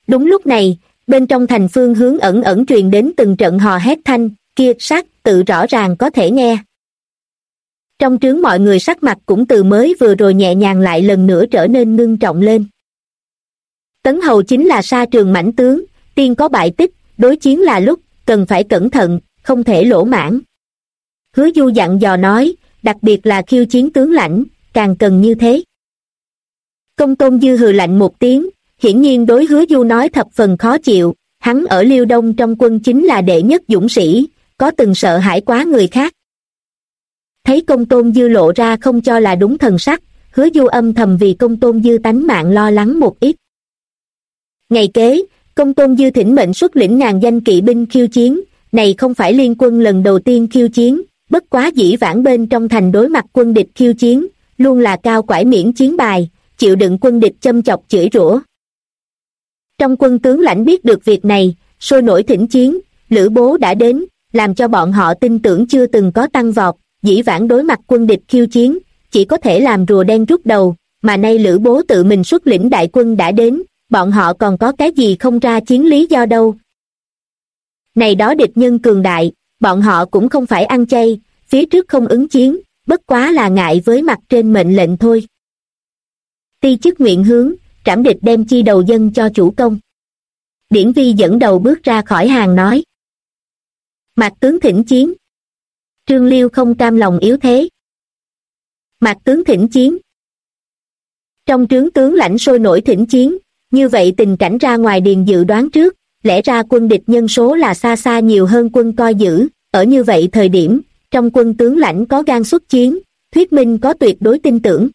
Đúng lúc này, bên trong thành phương hướng ẩn ẩn truyền đến từng trận hò hét thanh, kia sát tự rõ ràng có thể nghe. Trong trướng mọi người sắc mặt cũng từ mới vừa rồi nhẹ nhàng lại lần nữa trở nên ngưng trọng lên. Tấn Hầu chính là sa trường mãnh tướng, tiên có bại tích, đối chiến là lúc, cần phải cẩn thận, không thể lỗ mãn. Hứa Du dặn dò nói, đặc biệt là khiêu chiến tướng lãnh, càng cần như thế. Công Tôn Dư hừ lạnh một tiếng, hiển nhiên đối Hứa Du nói thập phần khó chịu, hắn ở Liêu Đông trong quân chính là đệ nhất dũng sĩ, có từng sợ hãi quá người khác. Thấy Công Tôn Dư lộ ra không cho là đúng thần sắc, Hứa Du âm thầm vì Công Tôn Dư tánh mạng lo lắng một ít. Ngày kế, Công Tôn Dư thỉnh mệnh xuất lĩnh ngàn danh kỵ binh khiêu chiến, này không phải liên quân lần đầu tiên khiêu chiến, bất quá dĩ vãng bên trong thành đối mặt quân địch khiêu chiến, luôn là cao quải miễn chiến bài, chịu đựng quân địch châm chọc chửi rủa. Trong quân tướng lãnh biết được việc này, sôi nổi thỉnh chiến, Lữ Bố đã đến, làm cho bọn họ tin tưởng chưa từng có tăng vọt, dĩ vãng đối mặt quân địch khiêu chiến, chỉ có thể làm rùa đen rút đầu, mà nay Lữ Bố tự mình xuất lĩnh đại quân đã đến, bọn họ còn có cái gì không ra chiến lý do đâu. Này đó địch nhân cường đại, bọn họ cũng không phải ăn chay, phía trước không ứng chiến, bất quá là ngại với mặt trên mệnh lệnh thôi. Ti chức nguyện hướng, trảm địch đem chi đầu dân cho chủ công. Điển Vi dẫn đầu bước ra khỏi hàng nói. Mạc tướng thỉnh chiến. Trương Liêu không cam lòng yếu thế. Mạc tướng thỉnh chiến. Trong trướng tướng lãnh sôi nổi thỉnh chiến, như vậy tình cảnh ra ngoài điền dự đoán trước, lẽ ra quân địch nhân số là xa xa nhiều hơn quân coi giữ, ở như vậy thời điểm, trong quân tướng lãnh có gan xuất chiến, thuyết minh có tuyệt đối tin tưởng.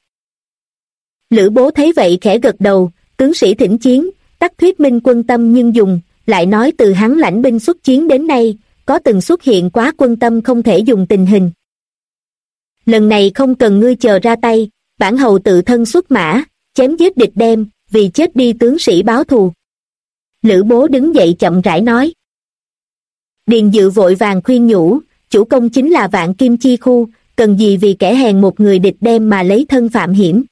Lữ Bố thấy vậy khẽ gật đầu, tướng sĩ thỉnh chiến, tắc thuyết minh quân tâm nhưng dùng, lại nói từ hắn lãnh binh xuất chiến đến nay, có từng xuất hiện quá quân tâm không thể dùng tình hình. Lần này không cần ngươi chờ ra tay, bản hầu tự thân xuất mã, chém giết địch đem, vì chết đi tướng sĩ báo thù. Lữ Bố đứng dậy chậm rãi nói. Điền Dự vội vàng khuyên nhủ, chủ công chính là vạn kim chi khu, cần gì vì kẻ hèn một người địch đem mà lấy thân phạm hiểm.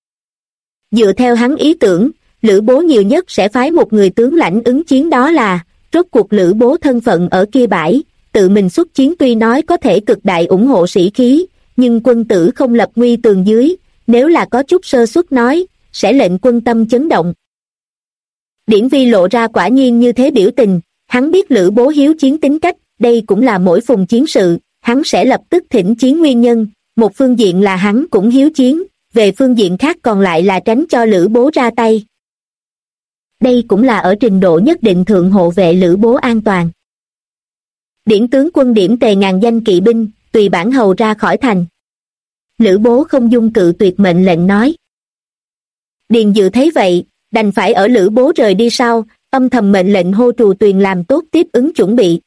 Dựa theo hắn ý tưởng, Lữ Bố nhiều nhất sẽ phái một người tướng lãnh ứng chiến, đó là, rốt cuộc Lữ Bố thân phận ở kia bãi, tự mình xuất chiến tuy nói có thể cực đại ủng hộ sĩ khí, nhưng quân tử không lập nguy tường dưới, nếu là có chút sơ suất nói, sẽ lệnh quân tâm chấn động. Điển Vi lộ ra quả nhiên như thế biểu tình, hắn biết Lữ Bố hiếu chiến tính cách, đây cũng là mỗi phùng chiến sự, hắn sẽ lập tức thỉnh chiến nguyên nhân, một phương diện là hắn cũng hiếu chiến, về phương diện khác còn lại là tránh cho Lữ Bố ra tay. Đây cũng là ở trình độ nhất định thượng hộ vệ Lữ Bố an toàn. Điển tướng quân điểm tề ngàn danh kỵ binh, tùy bản hầu ra khỏi thành. Lữ Bố không dung cự tuyệt mệnh lệnh nói. Điền Dự thấy vậy, đành phải ở Lữ Bố rời đi sau, âm thầm mệnh lệnh hô Trù Tuyền làm tốt tiếp ứng chuẩn bị.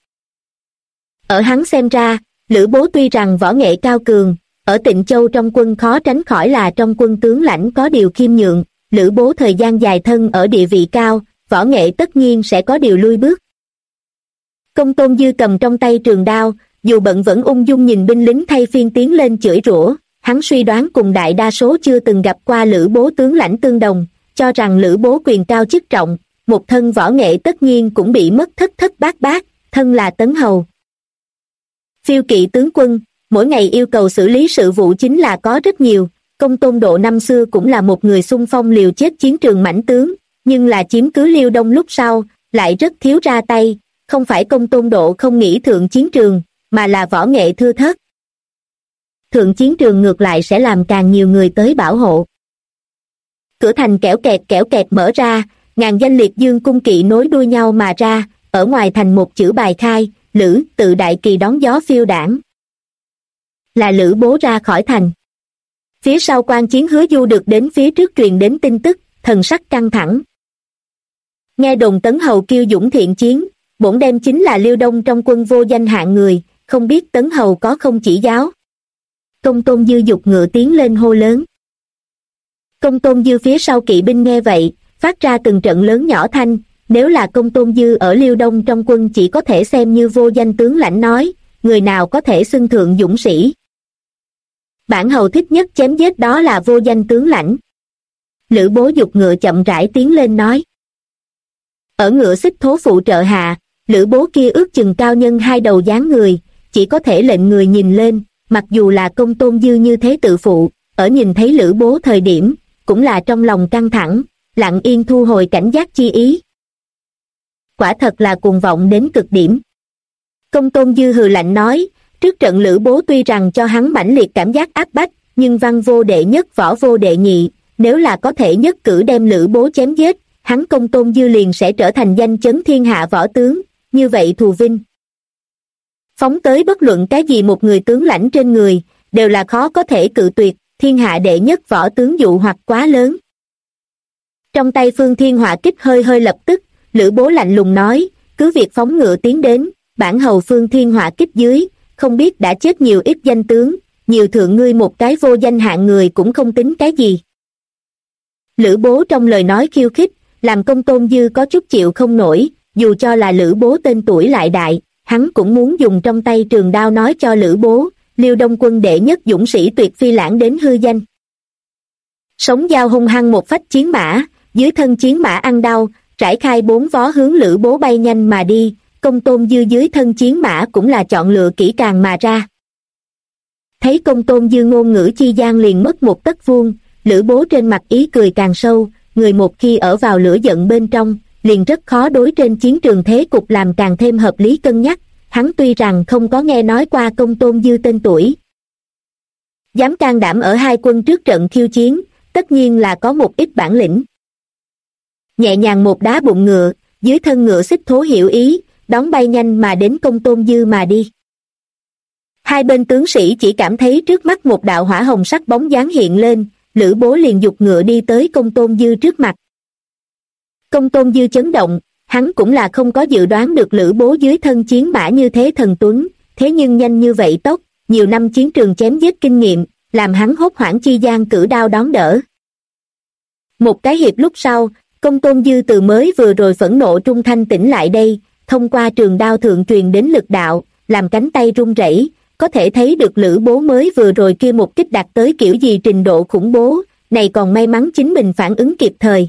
Ở hắn xem ra, Lữ Bố tuy rằng võ nghệ cao cường, ở Tịnh Châu trong quân khó tránh khỏi là trong quân tướng lãnh có điều khiêm nhượng, Lữ Bố thời gian dài thân ở địa vị cao, võ nghệ tất nhiên sẽ có điều lui bước. Công Tôn Dư cầm trong tay trường đao, dù bận vẫn ung dung nhìn binh lính thay phiên tiến lên chửi rủa, hắn suy đoán cùng đại đa số chưa từng gặp qua Lữ Bố tướng lãnh tương đồng, cho rằng Lữ Bố quyền cao chức trọng, một thân võ nghệ tất nhiên cũng bị mất thất thất bát bát, thân là Tấn Hầu. Phiêu kỵ tướng quân, mỗi ngày yêu cầu xử lý sự vụ chính là có rất nhiều, Công Tôn Độ năm xưa cũng là một người xung phong liều chết chiến trường mãnh tướng, nhưng là chiếm cứ Liêu Đông lúc sau, lại rất thiếu ra tay, không phải Công Tôn Độ không nghĩ thượng chiến trường, mà là võ nghệ thưa thớt. Thượng chiến trường ngược lại sẽ làm càng nhiều người tới bảo hộ. Cửa thành kẽo kẹt mở ra, ngàn danh liệt dương cung kỵ nối đuôi nhau mà ra, ở ngoài thành một chữ bài khai, Lữ tự đại kỳ đón gió phiêu đảng. Là Lữ Bố ra khỏi thành. Phía sau quan chiến Hứa Du được đến phía trước truyền đến tin tức, thần sắc căng thẳng. Nghe đồn Tấn Hầu kiêu dũng thiện chiến, bổn đem chính là Liêu Đông trong quân vô danh hạng người, không biết Tấn Hầu có không chỉ giáo. Công Tôn Dư giục ngựa tiến lên hô lớn. Công Tôn Dư phía sau kỵ binh nghe vậy, phát ra từng trận lớn nhỏ thanh, nếu là Công Tôn Dư ở Liêu Đông trong quân chỉ có thể xem như vô danh tướng lãnh nói, người nào có thể xưng thượng dũng sĩ. Bản hầu thích nhất chém giết đó là vô danh tướng lãnh. Lữ Bố giục ngựa chậm rãi tiến lên nói. Ở ngựa xích thố phụ trợ hạ, lữ bố kia ước chừng cao nhân hai đầu dáng người, chỉ có thể lệnh người nhìn lên, mặc dù là Công Tôn Dư như thế tự phụ, ở nhìn thấy lữ bố thời điểm, cũng là trong lòng căng thẳng, lặng yên thu hồi cảnh giác chi ý. Quả thật là cuồng vọng đến cực điểm. Công Tôn Dư hừ lạnh nói, trước trận lữ bố tuy rằng cho hắn mãnh liệt cảm giác áp bách, nhưng văn vô đệ nhất võ vô đệ nhị, nếu là có thể nhất cử đem lữ bố chém giết, hắn Công Tôn Dư liền sẽ trở thành danh chấn thiên hạ võ tướng, như vậy thù vinh. Phóng tới bất luận cái gì một người tướng lãnh trên người, đều là khó có thể cự tuyệt, thiên hạ đệ nhất võ tướng dụ hoặc quá lớn. Trong tay Phương Thiên hỏa kích hơi hơi lập tức, lữ bố lạnh lùng nói, cứ việc phóng ngựa tiến đến, bản hầu Phương Thiên hỏa kích dưới, không biết đã chết nhiều ít danh tướng, nhiều thượng ngươi một cái vô danh hạng người cũng không tính cái gì. Lữ bố trong lời nói khiêu khích, làm Công Tôn Dư có chút chịu không nổi, dù cho là lữ bố tên tuổi lại đại, hắn cũng muốn dùng trong tay trường đao nói cho lữ bố, Liêu Đông quân đệ nhất dũng sĩ tuyệt phi lãng đến hư danh. Sống dao hung hăng một phách chiến mã, dưới thân chiến mã ăn đau, trải khai bốn vó hướng lữ bố bay nhanh mà đi, Công Tôn Dư dưới thân chiến mã cũng là chọn lựa kỹ càng mà ra. Thấy Công Tôn Dư ngôn ngữ chi gian liền mất một tấc vuông, lữ bố trên mặt ý cười càng sâu, người một khi ở vào lửa giận bên trong, liền rất khó đối trên chiến trường thế cục làm càng thêm hợp lý cân nhắc, hắn tuy rằng không có nghe nói qua Công Tôn Dư tên tuổi. Dám can đảm ở hai quân trước trận khiêu chiến, tất nhiên là có một ít bản lĩnh. Nhẹ nhàng một đá bụng ngựa, dưới thân ngựa xích thố hiểu ý, đón bay nhanh mà đến Công Tôn Dư mà đi. Hai bên tướng sĩ chỉ cảm thấy trước mắt một đạo hỏa hồng sắc bóng dáng hiện lên, lữ bố liền giục ngựa đi tới Công Tôn Dư trước mặt. Công Tôn Dư chấn động, hắn cũng là không có dự đoán được lữ bố dưới thân chiến mã như thế thần tuấn, thế nhưng nhanh như vậy tốc, nhiều năm chiến trường chém giết kinh nghiệm, làm hắn hốt hoảng chi gian cử đao đón đỡ. Một cái hiệp lúc sau, Công Tôn Dư từ mới vừa rồi phẫn nộ trung thanh tỉnh lại đây, thông qua trường đao thượng truyền đến lực đạo, làm cánh tay run rẩy, có thể thấy được lữ bố mới vừa rồi kia một kích đạt tới kiểu gì trình độ khủng bố, này còn may mắn chính mình phản ứng kịp thời.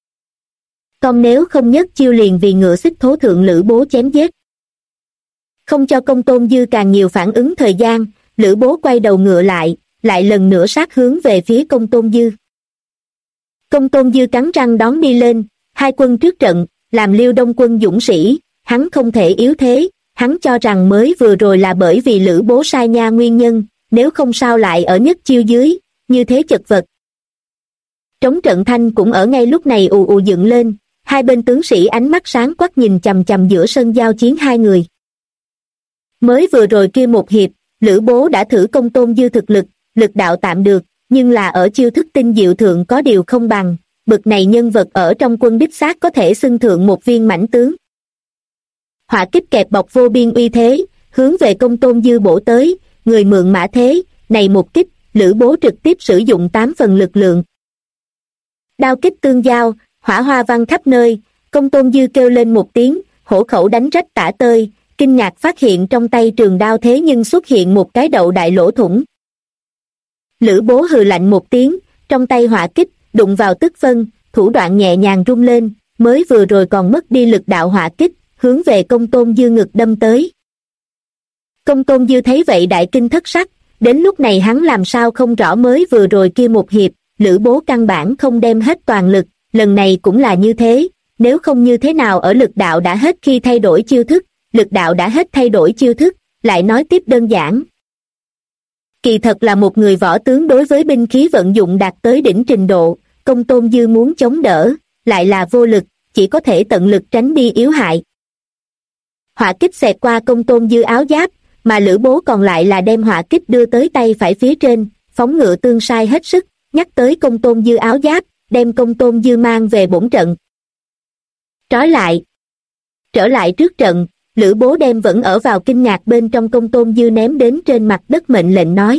Còn nếu không nhất chiêu liền vì ngựa xích thố thượng lữ bố chém giết. Không cho Công Tôn Dư càng nhiều phản ứng thời gian, lữ bố quay đầu ngựa lại lần nữa sát hướng về phía Công Tôn Dư. Công Tôn Dư cắn răng đón đi lên, hai quân trước trận, làm Liêu Đông quân dũng sĩ, hắn không thể yếu thế, hắn cho rằng mới vừa rồi là bởi vì lữ bố sai nha nguyên nhân, nếu không sao lại ở nhất chiêu dưới, như thế chật vật. Trống trận thanh cũng ở ngay lúc này ù ù dựng lên, hai bên tướng sĩ ánh mắt sáng quắc nhìn chằm chằm giữa sân giao chiến hai người. Mới vừa rồi kia một hiệp, lữ bố đã thử Công Tôn Dư thực lực đạo tạm được, nhưng là ở chiêu thức tinh diệu thượng có điều không bằng, bực này nhân vật ở trong quân đích xác có thể xưng thượng một viên mãnh tướng. Hỏa kích kẹp bọc vô biên uy thế, hướng về Công Tôn Dư bổ tới, người mượn mã thế, này một kích, lữ bố trực tiếp sử dụng 8 phần lực lượng. Đao kích tương giao, hỏa hoa văng khắp nơi, Công Tôn Dư kêu lên một tiếng, hổ khẩu đánh rách tả tơi, kinh ngạc phát hiện trong tay trường đao thế nhưng xuất hiện một cái đậu đại lỗ thủng. Lữ bố hừ lạnh một tiếng, trong tay hỏa kích, đụng vào tức phân, thủ đoạn nhẹ nhàng rung lên, mới vừa rồi còn mất đi lực đạo hỏa kích, hướng về Công Tôn Dư ngực đâm tới. Công Tôn Dư thấy vậy đại kinh thất sắc, đến lúc này hắn làm sao không rõ mới vừa rồi kia một hiệp, lữ bố căn bản không đem hết toàn lực, lần này cũng là như thế, nếu không như thế nào ở lực đạo đã hết khi thay đổi chiêu thức, lực đạo đã hết thay đổi chiêu thức, lại nói tiếp đơn giản. Kỳ thật là một người võ tướng đối với binh khí vận dụng đạt tới đỉnh trình độ, Công Tôn Dư muốn chống đỡ, lại là vô lực, chỉ có thể tận lực tránh đi yếu hại. Hỏa kích xẹt qua Công Tôn Dư áo giáp, mà lữ bố còn lại là đem hỏa kích đưa tới tay phải phía trên, phóng ngựa tương sai hết sức, nhắc tới Công Tôn Dư áo giáp, đem Công Tôn Dư mang về bổn trận. Trói lại. Trở lại trước trận, lữ bố đem vẫn ở vào kinh ngạc bên trong Công Tôn Dư ném đến trên mặt đất mệnh lệnh nói.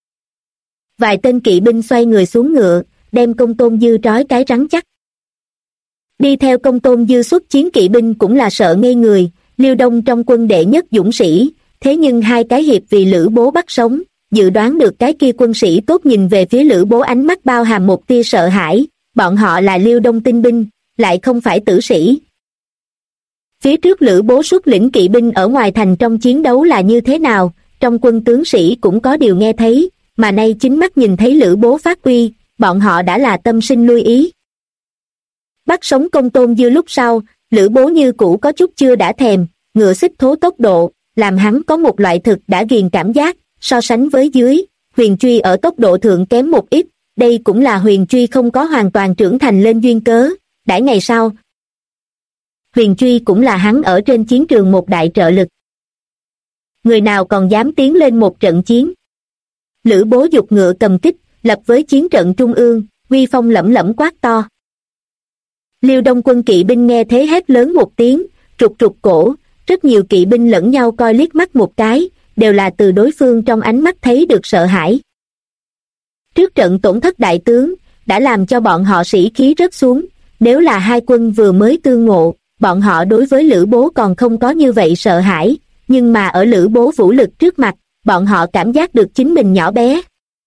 Vài tên kỵ binh xoay người xuống ngựa, đem Công Tôn Dư trói cái rắn chắc. Đi theo Công Tôn Dư xuất chiến kỵ binh cũng là sợ ngây người, Liêu Đông trong quân đệ nhất dũng sĩ, thế nhưng hai cái hiệp vì lữ bố bắt sống, dự đoán được cái kia quân sĩ tốt nhìn về phía lữ bố ánh mắt bao hàm một tia sợ hãi, bọn họ là Liêu Đông tinh binh, lại không phải tử sĩ. Phía trước Lữ Bố xuất lĩnh kỵ binh ở ngoài thành trong chiến đấu là như thế nào, trong quân tướng sĩ cũng có điều nghe thấy, mà nay chính mắt nhìn thấy Lữ Bố phát uy, bọn họ đã là tâm sinh lưu ý. Bắt sống Công Tôn Dư lúc sau, Lữ Bố như cũ có chút chưa đã thèm, ngựa xích thố tốc độ, làm hắn có một loại thực đã ghiền cảm giác, so sánh với dưới, huyền truy ở tốc độ thượng kém một ít, đây cũng là huyền truy không có hoàn toàn trưởng thành lên duyên cớ, đãi ngày sau. Huyền truy cũng là hắn ở trên chiến trường một đại trợ lực. Người nào còn dám tiến lên một trận chiến? Lữ Bố giục ngựa cầm kích, lập với chiến trận trung ương, uy phong lẫm lẫm quát to. Liêu Đông quân kỵ binh nghe thế hét lớn một tiếng, trục trục cổ, rất nhiều kỵ binh lẫn nhau coi liếc mắt một cái, đều là từ đối phương trong ánh mắt thấy được sợ hãi. Trước trận tổn thất đại tướng, đã làm cho bọn họ sĩ khí rớt xuống, nếu là hai quân vừa mới tương ngộ, bọn họ đối với Lữ Bố còn không có như vậy sợ hãi, nhưng mà ở Lữ Bố vũ lực trước mặt, bọn họ cảm giác được chính mình nhỏ bé.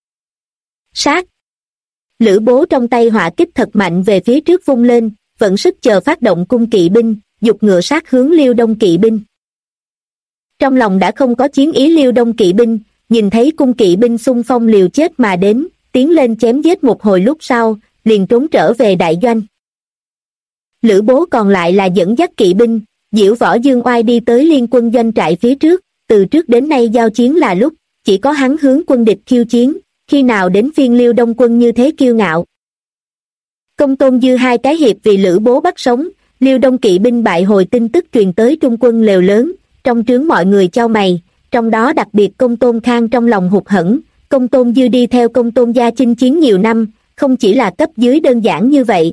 Sát! Lữ Bố trong tay hỏa kích thật mạnh về phía trước vung lên, vận sức chờ phát động cung kỵ binh, giục ngựa sát hướng Liêu Đông kỵ binh. Trong lòng đã không có chiến ý Liêu Đông kỵ binh, nhìn thấy cung kỵ binh xung phong liều chết mà đến, tiến lên chém giết một hồi lúc sau, liền trốn trở về đại doanh. Lữ Bố còn lại là dẫn dắt kỵ binh, diễu võ dương oai đi tới liên quân doanh trại phía trước, từ trước đến nay giao chiến là lúc, chỉ có hắn hướng quân địch khiêu chiến, khi nào đến phiên Liêu Đông quân như thế kiêu ngạo. Công Tôn Dư hai cái hiệp vì Lữ Bố bắt sống, Liêu Đông kỵ binh bại hồi tin tức truyền tới trung quân lều lớn, trong trướng mọi người chau mày, trong đó đặc biệt Công Tôn Khang trong lòng hụt hẫng, Công Tôn Dư đi theo Công Tôn gia chinh chiến nhiều năm, không chỉ là cấp dưới đơn giản như vậy.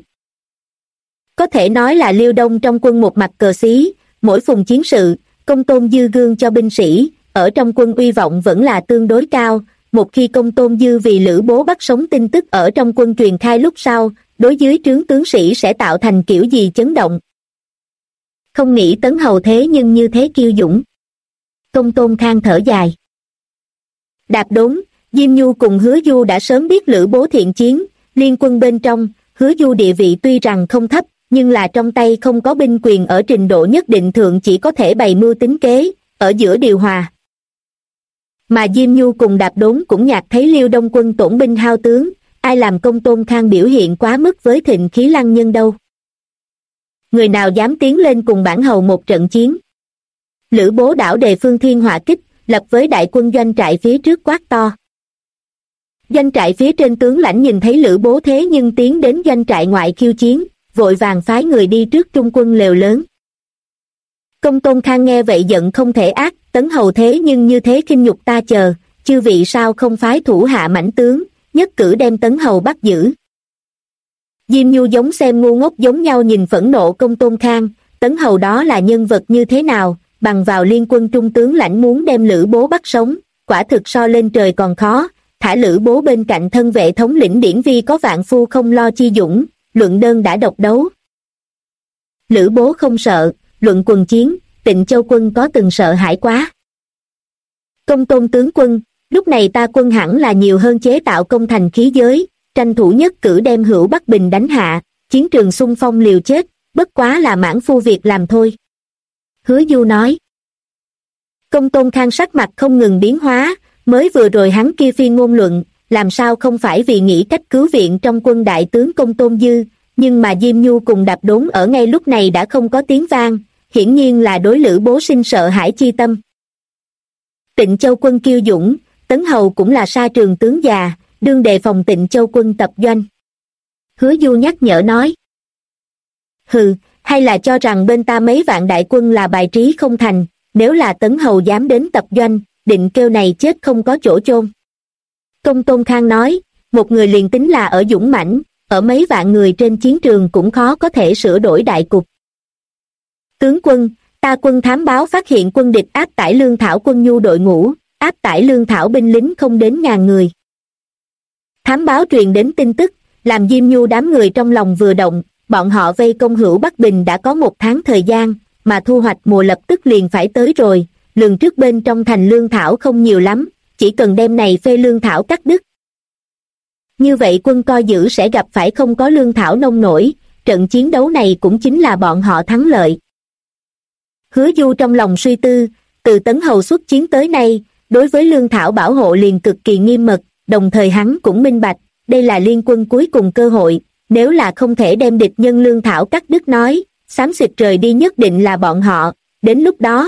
Có thể nói là Liêu Đông trong quân một mặt cờ xí, mỗi phùng chiến sự, Công Tôn Dư gương cho binh sĩ, ở trong quân uy vọng vẫn là tương đối cao, một khi Công Tôn Dư vì Lữ Bố bắt sống tin tức ở trong quân truyền khai lúc sau, đối dưới trướng tướng sĩ sẽ tạo thành kiểu gì chấn động. Không nghĩ Tấn Hầu thế nhưng như thế kiêu dũng. Công Tôn Khang thở dài. Đạp Đốn, Diêm Nhu cùng Hứa Du đã sớm biết Lữ Bố thiện chiến, liên quân bên trong, Hứa Du địa vị tuy rằng không thấp, nhưng là trong tay không có binh quyền ở trình độ nhất định thượng chỉ có thể bày mưu tính kế, ở giữa điều hòa. Mà Diêm Nhu cùng Đạp Đốn cũng nhạt thấy Liêu Đông quân tổn binh hao tướng, ai làm Công Tôn Khang biểu hiện quá mức với thịnh khí lăng nhân đâu. Người nào dám tiến lên cùng bản hầu một trận chiến? Lữ Bố đảo đề phương thiên hỏa kích, lập với đại quân doanh trại phía trước quát to. Doanh trại phía trên tướng lãnh nhìn thấy Lữ Bố thế nhưng tiến đến doanh trại ngoại khiêu chiến, vội vàng phái người đi trước trung quân lều lớn. Công Tôn Khang nghe vậy giận không thể ác, Tấn Hầu thế nhưng như thế khinh nhục ta chờ, chư vị sao không phái thủ hạ mãnh tướng, nhất cử đem Tấn Hầu bắt giữ. Diêm Nhu giống xem ngu ngốc giống nhau nhìn phẫn nộ Công Tôn Khang, Tấn Hầu đó là nhân vật như thế nào, bằng vào liên quân trung tướng lãnh muốn đem Lữ Bố bắt sống, quả thực so lên trời còn khó, thả Lữ Bố bên cạnh thân vệ thống lĩnh Điển Vi có vạn phu không lo chi dũng, luận đơn đã độc đấu. Lữ Bố không sợ, luận quần chiến, Tịnh Châu quân có từng sợ hãi quá. Công Tôn tướng quân, lúc này ta quân hẳn là nhiều hơn chế tạo công thành khí giới, tranh thủ nhất cử đem Hữu Bắc Bình đánh hạ, chiến trường xung phong liều chết, bất quá là mãn phu việc làm thôi. Hứa Du nói. Công Tôn Khang sắc mặt không ngừng biến hóa, mới vừa rồi hắn kia phi ngôn luận, làm sao không phải vì nghĩ cách cứu viện trong quân đại tướng Công Tôn Dư, nhưng mà Diêm Nhu cùng Đạp Đốn ở ngay lúc này đã không có tiếng vang, hiển nhiên là đối Lữ Bố sinh sợ hãi chi tâm. Tịnh Châu quân kiêu dũng, Tấn Hầu cũng là sa trường tướng già, đương đề phòng Tịnh Châu quân tập doanh. Hứa Du nhắc nhở nói. Hừ, hay là cho rằng bên ta mấy vạn đại quân là bài trí không thành, nếu là Tấn Hầu dám đến tập doanh, định kêu này chết không có chỗ chôn. Công Tôn Khang nói, một người liền tính là ở dũng mãnh, ở mấy vạn người trên chiến trường cũng khó có thể sửa đổi đại cục. Tướng quân, ta quân thám báo phát hiện quân địch áp tải lương thảo quân nhu đội ngũ, áp tải lương thảo binh lính không đến 1000 người. Thám báo truyền đến tin tức, làm Diêm Nhu đám người trong lòng vừa động, bọn họ vây công Hữu Bắc Bình đã có 1 tháng thời gian, mà thu hoạch mùa lập tức liền phải tới rồi, lường trước bên trong thành lương thảo không nhiều lắm, chỉ cần đem này phê lương thảo cắt đứt. Như vậy quân coi giữ sẽ gặp phải không có lương thảo nông nổi, trận chiến đấu này cũng chính là bọn họ thắng lợi. Hứa Du trong lòng suy tư, từ Tấn Hầu xuất chiến tới nay, đối với lương thảo bảo hộ liền cực kỳ nghiêm mật, đồng thời hắn cũng minh bạch, đây là liên quân cuối cùng cơ hội, nếu là không thể đem địch nhân lương thảo cắt đứt nói, xám xịt rời đi nhất định là bọn họ, đến lúc đó.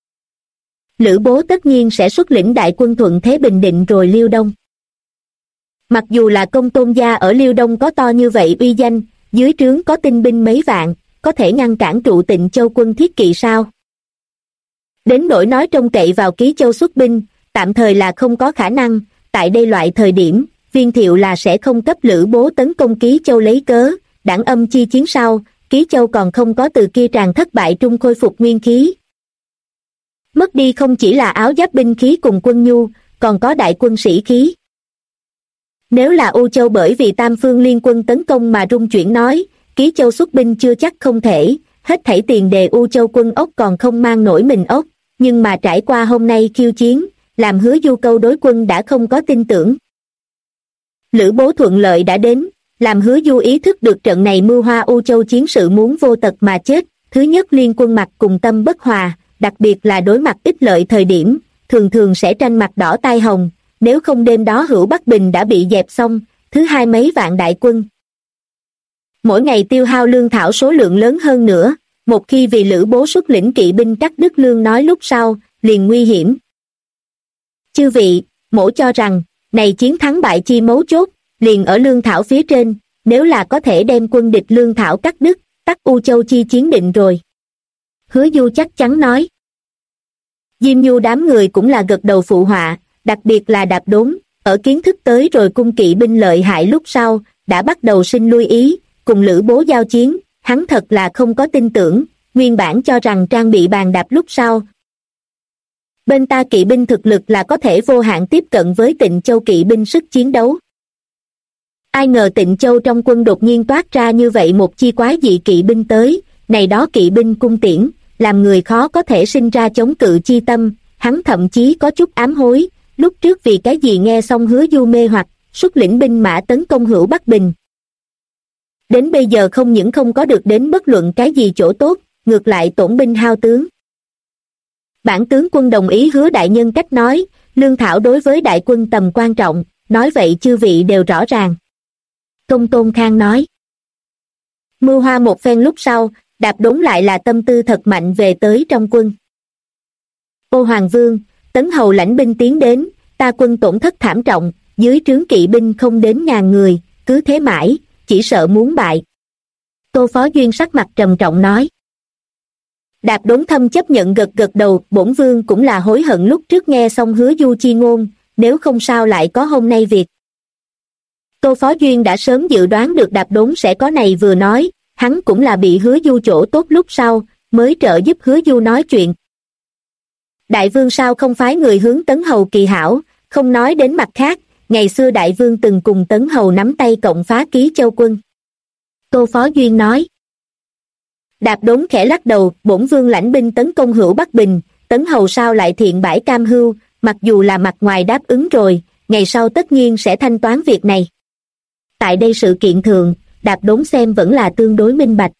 Lữ Bố tất nhiên sẽ xuất lĩnh đại quân thuận thế Bình Định rồi Liêu Đông. Mặc dù là Công Tôn gia ở Liêu Đông có to như vậy uy danh, dưới trướng có tinh binh mấy vạn, có thể ngăn cản trụ Tịnh Châu quân thiết kỵ sao? Đến nỗi nói trông cậy vào Ký Châu xuất binh, tạm thời là không có khả năng, tại đây loại thời điểm, Viên Thiệu là sẽ không cấp Lữ Bố tấn công Ký Châu lấy cớ, đảng âm chi chiến sau, Ký Châu còn không có từ kia tràn thất bại trung khôi phục nguyên khí. Mất đi không chỉ là áo giáp binh khí cùng quân nhu, còn có đại quân sĩ khí. Nếu là U Châu bởi vì Tam Phương liên quân tấn công mà rung chuyển nói, Ký Châu xuất binh chưa chắc không thể, hết thảy tiền đề U Châu quân ốc còn không mang nổi mình ốc, nhưng mà trải qua hôm nay khiêu chiến, làm Hứa Du câu đối quân đã không có tin tưởng. Lữ Bố thuận lợi đã đến, làm Hứa Du ý thức được trận này mưu hoa U Châu chiến sự muốn vô tật mà chết, thứ nhất liên quân mặt cùng tâm bất hòa, đặc biệt là đối mặt ích lợi thời điểm, thường thường sẽ tranh mặt đỏ tai hồng, nếu không đêm đó Hữu Bắc Bình đã bị dẹp xong, thứ hai mấy vạn đại quân. Mỗi ngày tiêu hao lương thảo số lượng lớn hơn nữa, một khi vì Lữ Bố xuất lĩnh kỵ binh cắt đứt lương nói lúc sau, liền nguy hiểm. Chư vị, mỗ cho rằng, này chiến thắng bại chi mấu chốt, liền ở lương thảo phía trên, nếu là có thể đem quân địch lương thảo cắt đứt, tắc U Châu chi chiến định rồi. Hứa Du chắc chắn nói. Diêm Nhu đám người cũng là gật đầu phụ họa, đặc biệt là Đạp Đốn, ở kiến thức tới rồi cung kỵ binh lợi hại lúc sau, đã bắt đầu sinh lui ý, cùng Lữ Bố giao chiến, hắn thật là không có tin tưởng, nguyên bản cho rằng trang bị bàn đạp lúc sau. Bên ta kỵ binh thực lực là có thể vô hạn tiếp cận với Tịnh Châu kỵ binh sức chiến đấu. Ai ngờ Tịnh Châu trong quân đột nhiên toát ra như vậy một chi quái dị kỵ binh tới, này đó kỵ binh cung tiễn, làm người khó có thể sinh ra chống cự chi tâm, hắn thậm chí có chút ám hối, lúc trước vì cái gì nghe xong Hứa Du mê hoặc, xuất lĩnh binh mã tấn công Hữu Bắc Bình. Đến bây giờ không những không có được đến bất luận cái gì chỗ tốt, ngược lại tổn binh hao tướng. Bản tướng quân đồng ý Hứa đại nhân cách nói, lương thảo đối với đại quân tầm quan trọng, nói vậy chư vị đều rõ ràng. Công Tôn Khang nói. Mưu hoa một phen lúc sau, Đạp Đốn lại là tâm tư thật mạnh về tới trong quân. Ô Hoàng Vương, Tấn Hầu lãnh binh tiến đến, ta quân tổn thất thảm trọng, dưới trướng kỵ binh không đến 1000 người, cứ thế mãi, chỉ sợ muốn bại. Tô Phó Duyên sắc mặt trầm trọng nói. Đạp Đốn thâm chấp nhận gật gật đầu, bổn vương cũng là hối hận lúc trước nghe xong Hứa Du chi ngôn, nếu không sao lại có hôm nay việc. Tô Phó Duyên đã sớm dự đoán được Đạp Đốn sẽ có này vừa nói, hắn cũng là bị Hứa Du chỗ tốt lúc sau, mới trợ giúp Hứa Du nói chuyện. Đại vương sao không phái người hướng Tấn Hầu kỳ hảo, không nói đến mặt khác, ngày xưa đại vương từng cùng Tấn Hầu nắm tay cộng phá Ký Châu quân. Tô Phó Duyên nói. Đạp Đốn khẽ lắc đầu, bổn vương lãnh binh tấn công Hữu Bắc Bình, Tấn Hầu sao lại thiện bãi cam hưu, mặc dù là mặt ngoài đáp ứng rồi, ngày sau tất nhiên sẽ thanh toán việc này. Tại đây sự kiện thường, Đạp Đốn xem vẫn là tương đối minh bạch.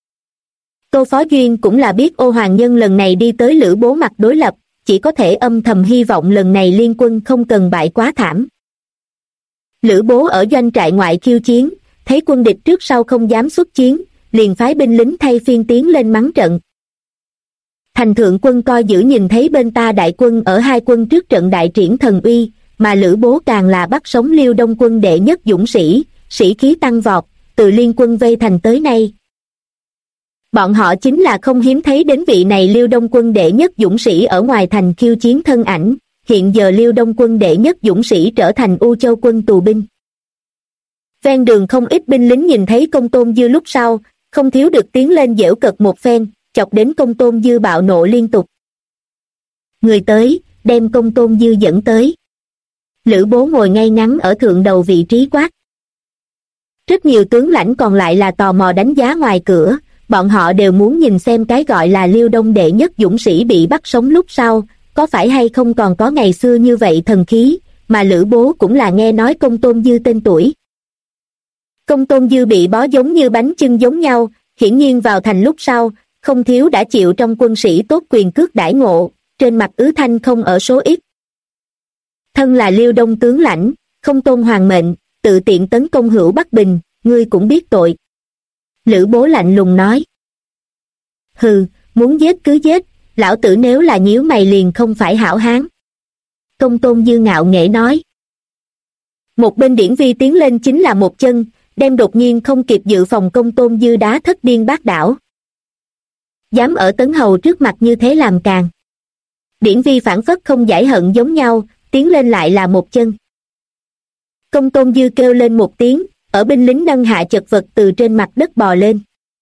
Tô Phó Duyên cũng là biết Ô Hoàng Nhân lần này đi tới Lữ Bố mặt đối lập, chỉ có thể âm thầm hy vọng lần này liên quân không cần bại quá thảm. Lữ Bố ở doanh trại ngoại khiêu chiến, thấy quân địch trước sau không dám xuất chiến, liền phái binh lính thay phiên tiến lên mắng trận. Thành thượng quân coi giữ nhìn thấy bên ta đại quân ở hai quân trước trận đại triển thần uy, mà Lữ Bố càng là bắt sống Liêu Đông quân đệ nhất dũng sĩ, sĩ khí tăng vọt, từ liên quân vây thành tới nay. Bọn họ chính là không hiếm thấy đến vị này Liêu Đông quân đệ nhất dũng sĩ ở ngoài thành khiêu chiến thân ảnh, hiện giờ Liêu Đông quân đệ nhất dũng sĩ trở thành U Châu quân tù binh. Ven đường không ít binh lính nhìn thấy Công Tôn Dư lúc sau, không thiếu được tiến lên giễu cợt một phen, chọc đến Công Tôn Dư bạo nộ liên tục. Người tới, đem Công Tôn Dư dẫn tới. Lữ Bố ngồi ngay ngắn ở thượng đầu vị trí quát. Rất nhiều tướng lãnh còn lại là tò mò đánh giá ngoài cửa, bọn họ đều muốn nhìn xem cái gọi là Liêu Đông đệ nhất dũng sĩ bị bắt sống lúc sau, có phải hay không còn có ngày xưa như vậy thần khí, mà Lữ Bố cũng là nghe nói Công Tôn Dư tên tuổi. Công Tôn Dư bị bó giống như bánh chưng giống nhau, hiển nhiên vào thành lúc sau, không thiếu đã chịu trong quân sĩ tốt quyền cước đãi ngộ, trên mặt ứ thanh không ở số ít. Thân là Liêu Đông tướng lãnh, không tôn hoàng mệnh, tự tiện tấn công hữu Bắc Bình, ngươi cũng biết tội. Lữ Bố lạnh lùng nói. Hừ, muốn giết cứ giết, lão tử nếu là nhíu mày liền không phải hảo hán. Công Tôn Dư ngạo nghễ nói. Một bên Điển Vi tiến lên chính là một chân, đem đột nhiên không kịp dự phòng Công Tôn Dư đá thất điên bát đảo. Dám ở Tấn Hầu trước mặt như thế làm càng. Điển Vi phản phất không giải hận giống nhau, tiến lên lại là một chân. Công Tôn Dư kêu lên một tiếng, ở binh lính nâng hạ chật vật từ trên mặt đất bò lên.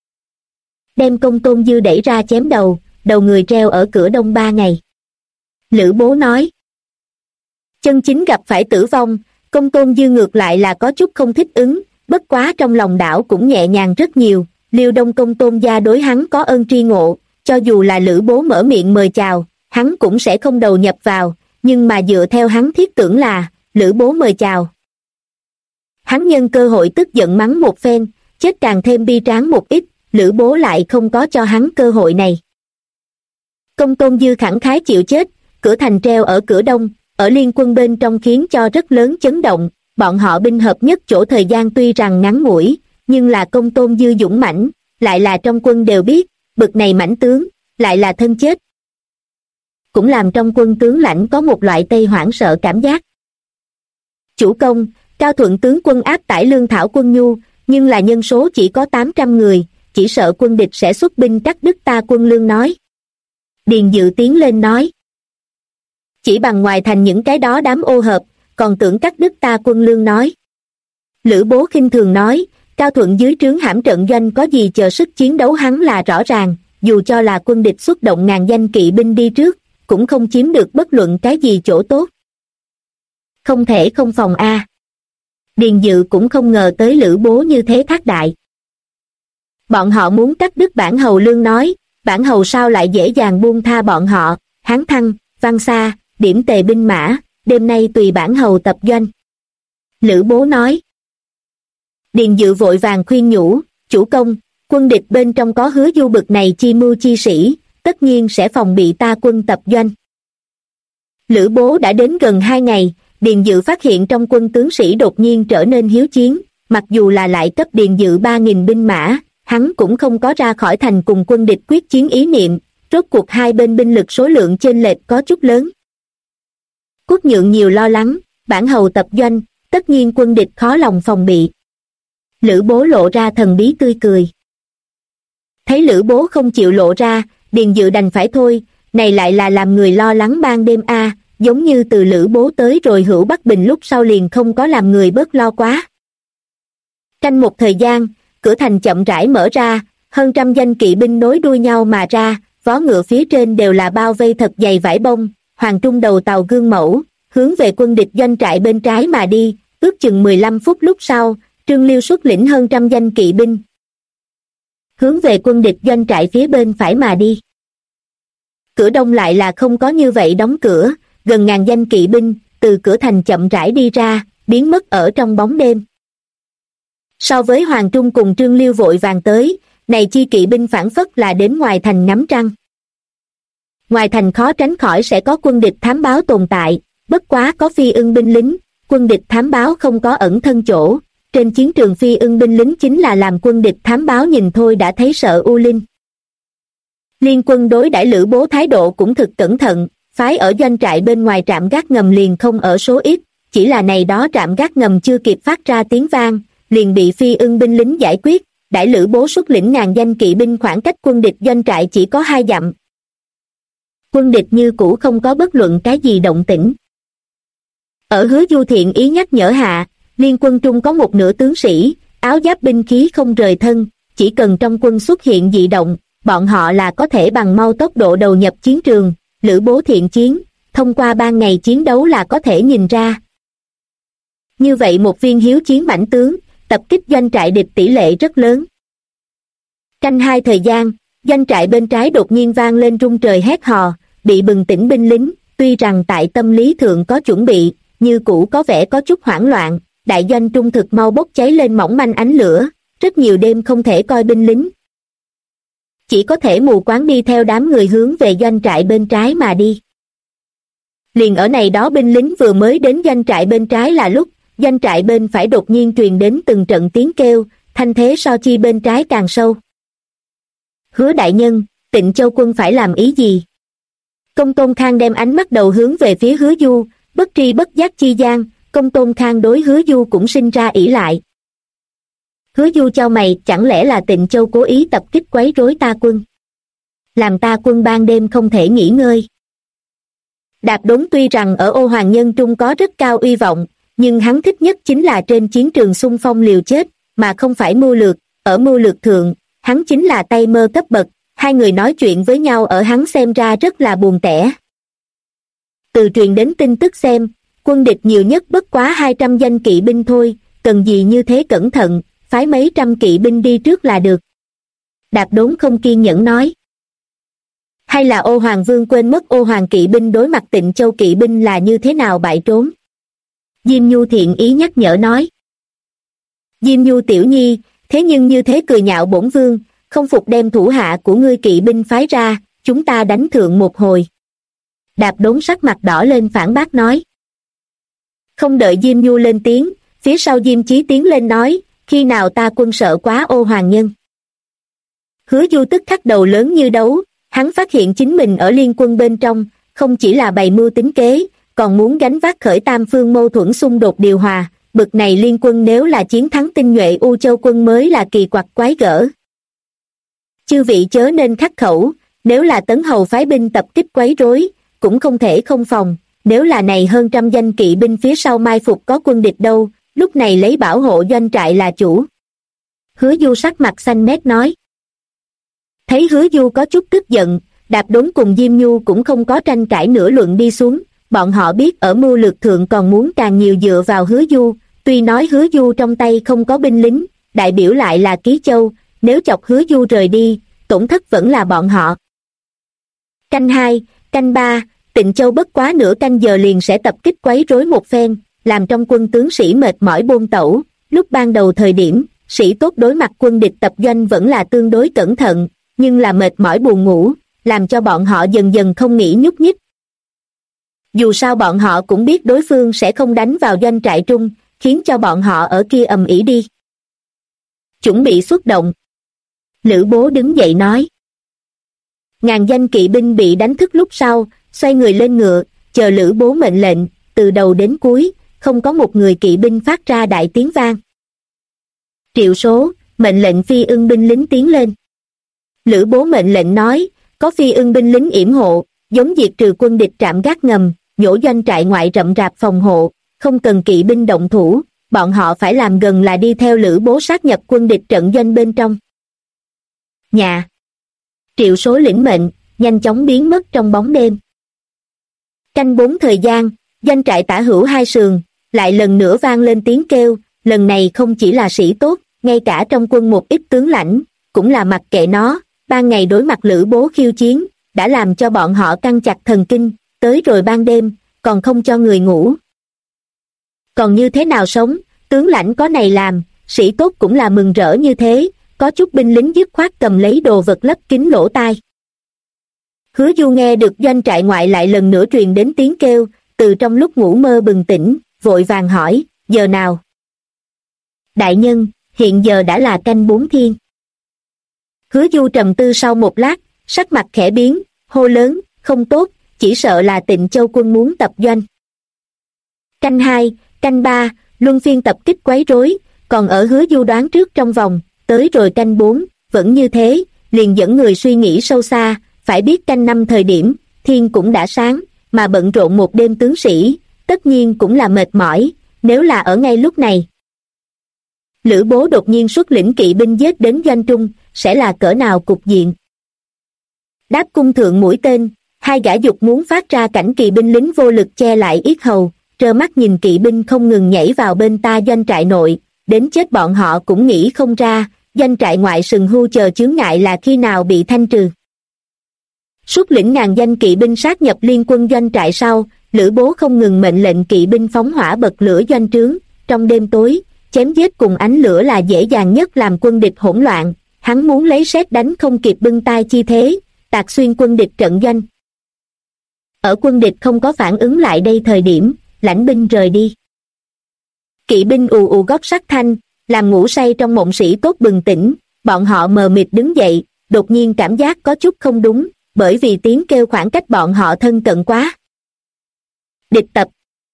Đem Công Tôn Dư đẩy ra chém đầu, đầu người treo ở cửa đông 3 ngày. Lữ Bố nói. Chân chính gặp phải tử vong, Công Tôn Dư ngược lại là có chút không thích ứng, bất quá trong lòng đảo cũng nhẹ nhàng rất nhiều. Liêu Đông Công Tôn gia đối hắn có ơn tri ngộ, cho dù là Lữ Bố mở miệng mời chào, hắn cũng sẽ không đầu nhập vào, nhưng mà dựa theo hắn thiết tưởng là, Lữ Bố mời chào. Hắn nhân cơ hội tức giận mắng một phen, chết càng thêm bi tráng một ít, Lữ Bố lại không có cho hắn cơ hội này. Công Tôn Dư khẳng khái chịu chết, cửa thành treo ở cửa đông, ở liên quân bên trong khiến cho rất lớn chấn động, bọn họ binh hợp nhất chỗ thời gian tuy rằng ngắn ngủi, nhưng là Công Tôn Dư dũng mãnh, lại là trong quân đều biết, bực này mãnh tướng, lại là thân chết. Cũng làm trong quân tướng lãnh có một loại tây hoảng sợ cảm giác. Chủ công, Cao Thuận tướng quân áp tải lương thảo quân nhu, nhưng là nhân số chỉ có 800 người, chỉ sợ quân địch sẽ xuất binh cắt đứt ta quân lương nói. Điền Dự tiến lên nói. Chỉ bằng ngoài thành những cái đó đám ô hợp, còn tưởng cắt đứt ta quân lương nói. Lữ Bố khinh thường nói, Cao Thuận dưới trướng hãm trận doanh có gì chờ sức chiến đấu hắn là rõ ràng, dù cho là quân địch xuất động ngàn danh kỵ binh đi trước, cũng không chiếm được bất luận cái gì chỗ tốt. Không thể không phòng a. Điền Dự cũng không ngờ tới Lữ Bố như thế thác đại. Bọn họ muốn cắt đứt bản hầu lương nói, bản hầu sao lại dễ dàng buông tha bọn họ, Hán Thăng, Văn Sa, điểm tề binh mã, đêm nay tùy bản hầu tập doanh. Lữ Bố nói. Điền Dự vội vàng khuyên nhủ, chủ công, quân địch bên trong có Hứa Du bực này chi mưu chi sĩ, tất nhiên sẽ phòng bị ta quân tập doanh. Lữ Bố đã đến gần 2 ngày, Điền Dự phát hiện trong quân tướng sĩ đột nhiên trở nên hiếu chiến, mặc dù là lại cấp Điền Dự 3.000 binh mã, hắn cũng không có ra khỏi thành cùng quân địch quyết chiến ý niệm, rốt cuộc hai bên binh lực số lượng chênh lệch có chút lớn. Quốc Nhượng nhiều lo lắng, bản hầu tập doanh, tất nhiên quân địch khó lòng phòng bị. Lữ Bố lộ ra thần bí tươi cười. Thấy Lữ Bố không chịu lộ ra, Điền Dự đành phải thôi, này lại là làm người lo lắng ban đêm a, giống như từ Lữ Bố tới rồi hữu Bắc Bình lúc sau liền không có làm người bớt lo quá. Canh một thời gian, cửa thành chậm rãi mở ra, hơn trăm danh kỵ binh nối đuôi nhau mà ra, vó ngựa phía trên đều là bao vây thật dày vải bông, hoàng trung đầu tàu gương mẫu, hướng về quân địch doanh trại bên trái mà đi, ước chừng 15 phút lúc sau, Trương Liêu xuất lĩnh hơn trăm danh kỵ binh, hướng về quân địch doanh trại phía bên phải mà đi. Cửa đông lại là không có như vậy đóng cửa, gần ngàn danh kỵ binh, từ cửa thành chậm rãi đi ra, biến mất ở trong bóng đêm. So với Hoàng Trung cùng Trương Liêu vội vàng tới, này chi kỵ binh phản phất là đến ngoài thành ngắm trăng. Ngoài thành khó tránh khỏi sẽ có quân địch thám báo tồn tại, bất quá có phi ưng binh lính, quân địch thám báo không có ẩn thân chỗ, trên chiến trường phi ưng binh lính chính là làm quân địch thám báo nhìn thôi đã thấy sợ u linh. Liên quân đối đãi Lữ Bố thái độ cũng thực cẩn thận, phái ở doanh trại bên ngoài trạm gác ngầm liền không ở số ít, chỉ là này đó trạm gác ngầm chưa kịp phát ra tiếng vang, liền bị phi ưng binh lính giải quyết, đãi Lữ Bố xuất lĩnh ngàn danh kỵ binh khoảng cách quân địch doanh trại chỉ có 2 dặm. Quân địch như cũ không có bất luận cái gì động tĩnh. Ở Hứa Du thiện ý nhắc nhở hạ, liên quân trung có một nửa tướng sĩ, áo giáp binh khí không rời thân, chỉ cần trong quân xuất hiện dị động, bọn họ là có thể bằng mau tốc độ đầu nhập chiến trường. Lữ Bố thiện chiến, thông qua 3 ngày chiến đấu là có thể nhìn ra. Như vậy một viên hiếu chiến mãnh tướng, tập kích doanh trại địch tỷ lệ rất lớn. Canh 2 thời gian, doanh trại bên trái đột nhiên vang lên rung trời hét hò, bị bừng tỉnh binh lính, tuy rằng tại tâm lý thượng có chuẩn bị, như cũ có vẻ có chút hoảng loạn, đại doanh trung thực mau bốc cháy lên mỏng manh ánh lửa, rất nhiều đêm không thể coi binh lính. chỉ có thể mù quáng đi theo đám người hướng về doanh trại bên trái mà đi. Liền ở này đó binh lính vừa mới đến doanh trại bên trái là lúc, doanh trại bên phải đột nhiên truyền đến từng trận tiếng kêu, thanh thế so chi bên trái càng sâu. Hứa đại nhân, Tịnh Châu quân phải làm ý gì? Công Tôn Khang đem ánh mắt đầu hướng về phía Hứa Du, bất tri bất giác chi gian, Công Tôn Khang đối Hứa Du cũng sinh ra ỷ lại. Hứa Du chau mày, chẳng lẽ là Tịnh Châu cố ý tập kích quấy rối ta quân? Làm ta quân ban đêm không thể nghỉ ngơi. Đạp Đốn tuy rằng ở Ô Hoàng Nhân Trung có rất cao uy vọng, nhưng hắn thích nhất chính là trên chiến trường xung phong liều chết, mà không phải mưu lược. Ở mưu lược thượng, hắn chính là tay mơ cấp bậc, hai người nói chuyện với nhau ở hắn xem ra rất là buồn tẻ. Từ truyền đến tin tức xem, quân địch nhiều nhất bất quá 200 danh kỵ binh thôi, cần gì như thế cẩn thận, phái mấy trăm kỵ binh đi trước là được. Đạp Đốn không kiên nhẫn nói. Hay là Ô Hoàng Vương quên mất Ô Hoàng kỵ binh đối mặt Tịnh Châu kỵ binh là như thế nào bại trốn? Diêm Nhu thiện ý nhắc nhở nói. Diêm Nhu tiểu nhi, thế nhưng như thế cười nhạo bổn vương, không phục đem thủ hạ của ngươi kỵ binh phái ra, chúng ta đánh thượng một hồi. Đạp Đốn sắc mặt đỏ lên phản bác nói. Không đợi Diêm Nhu lên tiếng, phía sau Diêm Chí tiến lên nói, khi nào ta quân sợ quá Ô Hoàng nhân. Hứa Du tức khắc đầu lớn như đấu, hắn phát hiện chính mình ở liên quân bên trong, không chỉ là bày mưu tính kế, còn muốn gánh vác khởi tam phương mâu thuẫn xung đột điều hòa, bực này liên quân nếu là chiến thắng tinh nhuệ U Châu quân mới là kỳ quặc quái gở. Chư vị chớ nên khắc khẩu, nếu là Tấn Hầu phái binh tập kích quấy rối, cũng không thể không phòng, nếu là này hơn trăm danh kỵ binh phía sau mai phục có quân địch đâu, lúc này lấy bảo hộ doanh trại là chủ. Hứa Du sắc mặt xanh mét nói. Thấy Hứa Du có chút tức giận, Đạp Đốn cùng Diêm Nhu cũng không có tranh cãi nửa luận đi xuống, bọn họ biết ở mưu lược thượng còn muốn càng nhiều dựa vào Hứa Du, tuy nói Hứa Du trong tay không có binh lính, đại biểu lại là Ký Châu, nếu chọc Hứa Du rời đi, tổn thất vẫn là bọn họ. Canh 2, canh 3, Tịnh Châu bất quá nửa canh giờ liền sẽ tập kích quấy rối một phen, làm trong quân tướng sĩ mệt mỏi buôn tẩu, lúc ban đầu thời điểm, sĩ tốt đối mặt quân địch tập doanh vẫn là tương đối cẩn thận, nhưng là mệt mỏi buồn ngủ, làm cho bọn họ dần dần không nghĩ nhúc nhích. Dù sao bọn họ cũng biết đối phương sẽ không đánh vào doanh trại trung, khiến cho bọn họ ở kia ầm ĩ đi. Chuẩn bị xuất động. Lữ Bố đứng dậy nói. Ngàn danh kỵ binh bị đánh thức lúc sau, xoay người lên ngựa, chờ Lữ Bố mệnh lệnh, từ đầu đến cuối, không có một người kỵ binh phát ra đại tiếng vang. Triệu Số, mệnh lệnh Phi Ưng binh lính tiến lên. Lữ Bố mệnh lệnh nói, có Phi Ưng binh lính yểm hộ, giống diệt trừ quân địch trạm gác ngầm, nhổ doanh trại ngoại rậm rạp phòng hộ, không cần kỵ binh động thủ, bọn họ phải làm gần là đi theo Lữ Bố sát nhập quân địch trận doanh bên trong. Nhà. Triệu Số lĩnh mệnh, nhanh chóng biến mất trong bóng đêm. Canh 4 thời gian, doanh trại tả hữu hai sườn, lại lần nữa vang lên tiếng kêu, lần này không chỉ là sĩ tốt, ngay cả trong quân một ít tướng lãnh, cũng là mặc kệ nó, ban ngày đối mặt Lữ Bố khiêu chiến, đã làm cho bọn họ căng chặt thần kinh, tới rồi ban đêm, còn không cho người ngủ. Còn như thế nào sống, tướng lãnh có này làm, sĩ tốt cũng là mừng rỡ như thế, có chút binh lính dứt khoát cầm lấy đồ vật lấp kín lỗ tai. Hứa Du nghe được doanh trại ngoại lại lần nữa truyền đến tiếng kêu, từ trong lúc ngủ mơ bừng tỉnh, vội vàng hỏi, giờ nào? Đại nhân, hiện giờ đã là canh 4 thiên. Hứa Du trầm tư sau một lát, sắc mặt khẽ biến, hô lớn, không tốt, chỉ sợ là Tịnh Châu quân muốn tập doanh. Canh 2, canh 3, luân phiên tập kích quấy rối, còn ở Hứa Du đoán trước trong vòng, tới rồi canh 4, vẫn như thế, liền dẫn người suy nghĩ sâu xa, phải biết canh 5 thời điểm, thiên cũng đã sáng, mà bận rộn một đêm tướng sĩ, tất nhiên cũng là mệt mỏi, nếu là ở ngay lúc này. Lữ Bố đột nhiên xuất lĩnh kỵ binh giết đến doanh trung, sẽ là cỡ nào cục diện. Đáp cung thượng mũi tên, hai gã dục muốn phát ra cảnh kỵ binh lính vô lực che lại yết hầu, trơ mắt nhìn kỵ binh không ngừng nhảy vào bên ta doanh trại nội, đến chết bọn họ cũng nghĩ không ra, doanh trại ngoại sừng hưu chờ chướng ngại là khi nào bị thanh trừ. Xuất lĩnh ngàn danh kỵ binh sát nhập liên quân doanh trại sau, Lữ Bố không ngừng mệnh lệnh kỵ binh phóng hỏa bật lửa doanh trướng, trong đêm tối, chém giết cùng ánh lửa là dễ dàng nhất làm quân địch hỗn loạn, hắn muốn lấy sét đánh không kịp bưng tay chi thế, tạc xuyên quân địch trận doanh. Ở quân địch không có phản ứng lại đây thời điểm, lãnh binh rời đi. Kỵ binh ù ù gót sắt thanh, làm ngủ say trong mộng sĩ tốt bừng tỉnh, bọn họ mờ mịt đứng dậy, đột nhiên cảm giác có chút không đúng, bởi vì tiếng kêu khoảng cách bọn họ thân cận quá. Địch tập.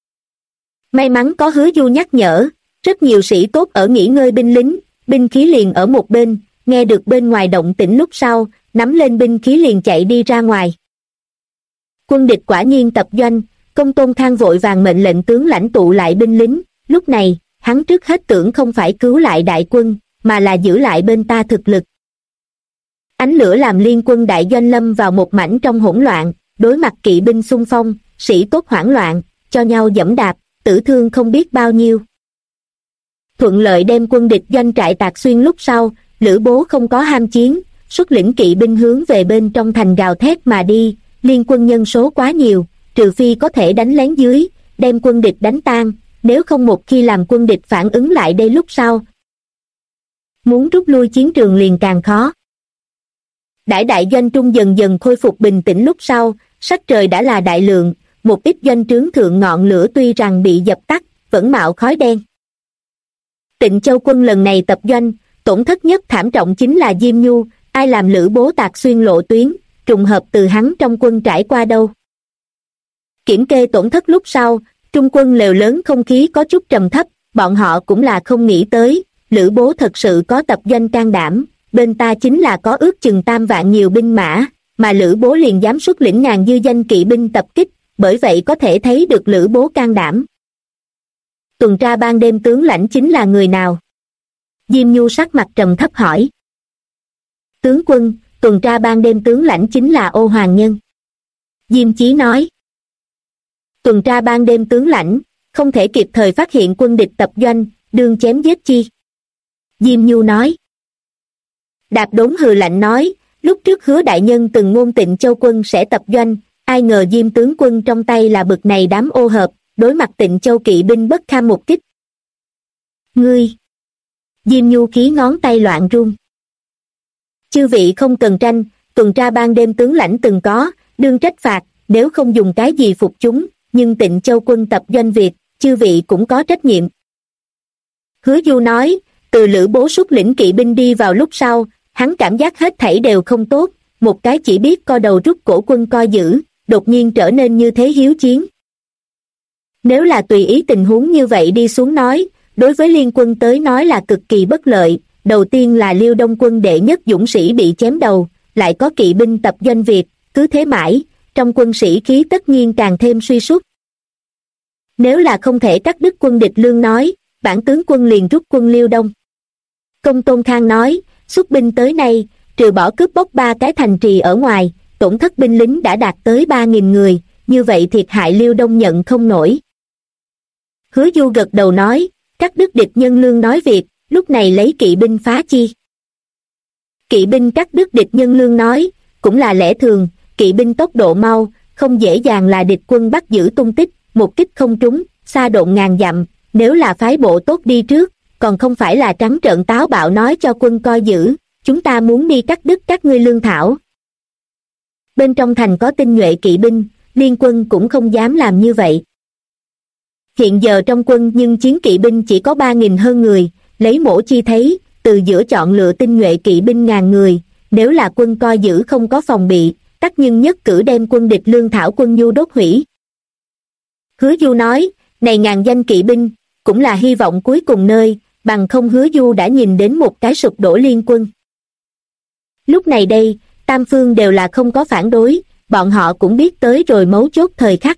May mắn có Hứa Du nhắc nhở, rất nhiều sĩ tốt ở nghỉ ngơi binh lính, binh khí liền ở một bên, nghe được bên ngoài động tĩnh lúc sau, nắm lên binh khí liền chạy đi ra ngoài. Quân địch quả nhiên tập doanh, Công Tôn Khang vội vàng mệnh lệnh tướng lãnh tụ lại binh lính, lúc này, hắn trước hết tưởng không phải cứu lại đại quân, mà là giữ lại bên ta thực lực. Ánh lửa làm liên quân đại doanh lâm vào một mảnh trong hỗn loạn, đối mặt kỵ binh xung phong, sĩ tốt hoảng loạn, cho nhau giẫm đạp, tử thương không biết bao nhiêu. Thuận lợi đem quân địch doanh trại tạc xuyên lúc sau, Lữ Bố không có ham chiến, xuất lĩnh kỵ binh hướng về bên trong thành gào thét mà đi, liên quân nhân số quá nhiều, trừ phi có thể đánh lén dưới, đem quân địch đánh tan, nếu không một khi làm quân địch phản ứng lại đây lúc sau. Muốn rút lui chiến trường liền càng khó. Đại doanh trung dần dần khôi phục bình tĩnh lúc sau, sắc trời đã là đại lượng, một ít doanh trướng thượng ngọn lửa tuy rằng bị dập tắt, vẫn mạo khói đen. Tịnh Châu quân lần này tập doanh, tổn thất nhất thảm trọng chính là Diêm Nhu, ai làm Lữ Bố tạc xuyên lộ tuyến, trùng hợp từ hắn trong quân trải qua đâu. Kiểm kê tổn thất lúc sau, trung quân lều lớn không khí có chút trầm thấp, bọn họ cũng là không nghĩ tới, Lữ Bố thật sự có tập doanh can đảm, bên ta chính là có ước chừng 3 vạn nhiều binh mã, mà Lữ Bố liền dám xuất lĩnh ngàn dư danh kỵ binh tập kích, bởi vậy có thể thấy được Lữ Bố can đảm. Tuần tra ban đêm tướng lãnh chính là người nào? Diêm Nhu sắc mặt trầm thấp hỏi. Tướng quân, tuần tra ban đêm tướng lãnh chính là Ô Hoàng Nhân. Diêm Chí nói. Tuần tra ban đêm tướng lãnh, không thể kịp thời phát hiện quân địch tập doanh, đương chém giết chi. Diêm Nhu nói. Đạp Đốn hừ lạnh nói, lúc trước Hứa đại nhân từng ngôn Tịnh Châu quân sẽ tập doanh, ai ngờ Diêm tướng quân trong tay là bực này đám ô hợp, đối mặt Tịnh Châu kỵ binh bất kham một kích. Ngươi! Diêm Nhu khí ngón tay loạn run. Chư vị không cần tranh, tuần tra ban đêm tướng lãnh từng có, đương trách phạt, nếu không dùng cái gì phục chúng, nhưng Tịnh Châu quân tập doanh việc, chư vị cũng có trách nhiệm. Hứa Du nói, từ Lữ Bố xuất lĩnh kỵ binh đi vào lúc sau, hắn cảm giác hết thảy đều không tốt, một cái chỉ biết co đầu rút cổ quân coi giữ, đột nhiên trở nên như thế hiếu chiến. Nếu là tùy ý tình huống như vậy đi xuống nói, đối với liên quân tới nói là cực kỳ bất lợi, đầu tiên là Liêu Đông quân đệ nhất dũng sĩ bị chém đầu, lại có kỵ binh tập doanh việc, cứ thế mãi, trong quân sĩ khí tất nhiên càng thêm suy sút. Nếu là không thể cắt đứt quân địch lương nói, bản tướng quân liền rút quân Liêu Đông. Công Tôn Khang nói, xuất binh tới nay, trừ bỏ cướp bóc 3 cái thành trì ở ngoài, tổn thất binh lính đã đạt tới 3.000 người, như vậy thiệt hại Liêu Đông nhận không nổi. Hứa Du gật đầu nói, cắt đứt địch nhân lương nói việc, lúc này lấy kỵ binh phá chi. Kỵ binh cắt đứt địch nhân lương nói, cũng là lẽ thường, kỵ binh tốc độ mau, không dễ dàng là địch quân bắt giữ tung tích, một kích không trúng, xa độn ngàn dặm, nếu là phái bộ tốt đi trước, còn không phải là trắng trợn táo bạo nói cho quân coi giữ, chúng ta muốn đi cắt đứt các ngươi lương thảo. Bên trong thành có tinh nhuệ kỵ binh, liên quân cũng không dám làm như vậy. Hiện giờ trong quân nhưng chiến kỵ binh chỉ có 3.000 hơn người, lấy mổ chi thấy, từ giữa chọn lựa tinh nhuệ kỵ binh ngàn người, nếu là quân coi giữ không có phòng bị, tất nhưng nhất cử đem quân địch lương thảo quân nhu đốt hủy. Hứa Du nói, này ngàn danh kỵ binh, cũng là hy vọng cuối cùng nơi, bằng không Hứa Du đã nhìn đến một cái sụp đổ liên quân. Lúc này đây, tam phương đều là không có phản đối, bọn họ cũng biết tới rồi mấu chốt thời khắc.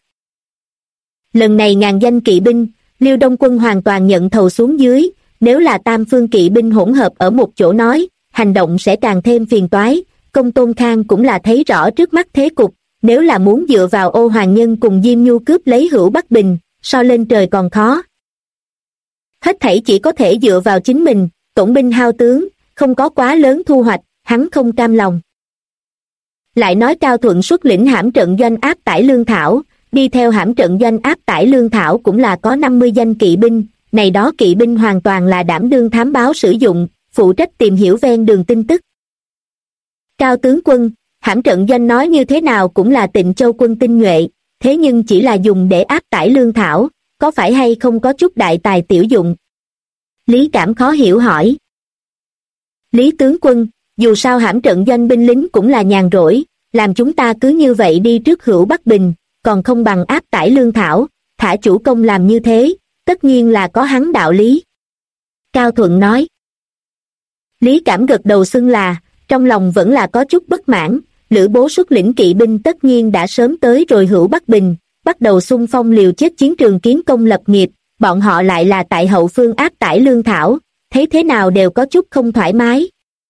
Lần này ngàn danh kỵ binh, Liêu Đông quân hoàn toàn nhận thầu xuống dưới, nếu là tam phương kỵ binh hỗn hợp ở một chỗ nói, hành động sẽ càng thêm phiền toái. Công Tôn Khang cũng là thấy rõ trước mắt thế cục, nếu là muốn dựa vào Ô Hoàng Nhân cùng Diêm Nhu cướp lấy Hữu Bắc Bình, so lên trời còn khó. Hết thảy chỉ có thể dựa vào chính mình, tổn binh hao tướng, không có quá lớn thu hoạch, hắn không cam lòng. Lại nói Cao Thuận xuất lĩnh hãm trận doanh áp tải lương thảo, đi theo hãm trận doanh áp tải lương thảo cũng là có 50 danh kỵ binh, này đó kỵ binh hoàn toàn là đảm đương thám báo sử dụng, phụ trách tìm hiểu ven đường tin tức. Cao tướng quân, hãm trận doanh nói như thế nào cũng là Tịnh Châu quân tinh nhuệ, thế nhưng chỉ là dùng để áp tải lương thảo, có phải hay không có chút đại tài tiểu dụng? Lý Cảm khó hiểu hỏi. Lý tướng quân, dù sao hãm trận doanh binh lính cũng là nhàn rỗi, làm chúng ta cứ như vậy đi trước Hữu Bắc Bình, còn không bằng áp tải lương thảo, thả chủ công làm như thế, tất nhiên là có hắn đạo lý. Cao Thuận nói. Lý Cảm gật đầu xưng là, trong lòng vẫn là có chút bất mãn, Lữ Bố xuất lĩnh kỵ binh tất nhiên đã sớm tới rồi Hữu Bắc Bình, bắt đầu xung phong liều chết chiến trường kiến công lập nghiệp, bọn họ lại là tại hậu phương áp tải lương thảo, thấy thế nào đều có chút không thoải mái.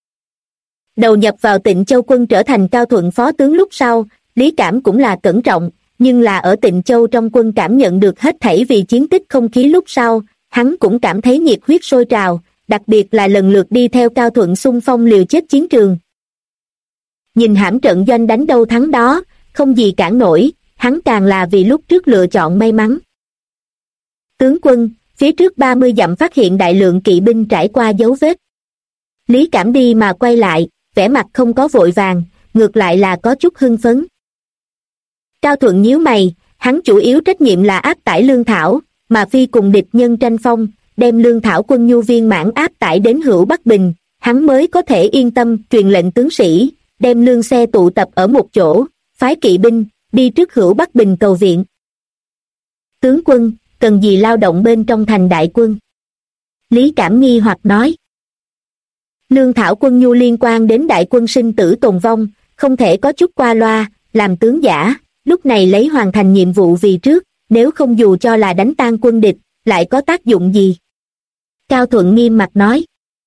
Đầu nhập vào Tịnh Châu quân trở thành Cao Thuận phó tướng lúc sau, Lý Cảm cũng là cẩn trọng, nhưng là ở Tịnh Châu trong quân cảm nhận được hết thảy vì chiến tích không khí lúc sau, hắn cũng cảm thấy nhiệt huyết sôi trào, đặc biệt là lần lượt đi theo Cao Thuận xung phong liều chết chiến trường. Nhìn hãm trận doanh đánh đâu thắng đó, không gì cản nổi, hắn càng là vì lúc trước lựa chọn may mắn. Tướng quân, phía trước 30 dặm phát hiện đại lượng kỵ binh trải qua dấu vết. Lý Cảm đi mà quay lại, vẻ mặt không có vội vàng, ngược lại là có chút hưng phấn. Cao Thuận nhíu mày, hắn chủ yếu trách nhiệm là áp tải lương thảo, mà phi cùng địch nhân tranh phong, đem lương thảo quân nhu viên mãn áp tải đến Hữu Bắc Bình, hắn mới có thể yên tâm truyền lệnh tướng sĩ, đem lương xe tụ tập ở một chỗ, phái kỵ binh, đi trước Hữu Bắc Bình cầu viện. Tướng quân, cần gì lao động bên trong thành đại quân? Lý Cảm nghi hoặc nói. Lương thảo quân nhu liên quan đến đại quân sinh tử tồn vong, không thể có chút qua loa, làm tướng giả, lúc này lấy hoàn thành nhiệm vụ vì trước, nếu không dù cho là đánh tan quân địch, lại có tác dụng gì? Cao Thuận nghiêm mặt nói.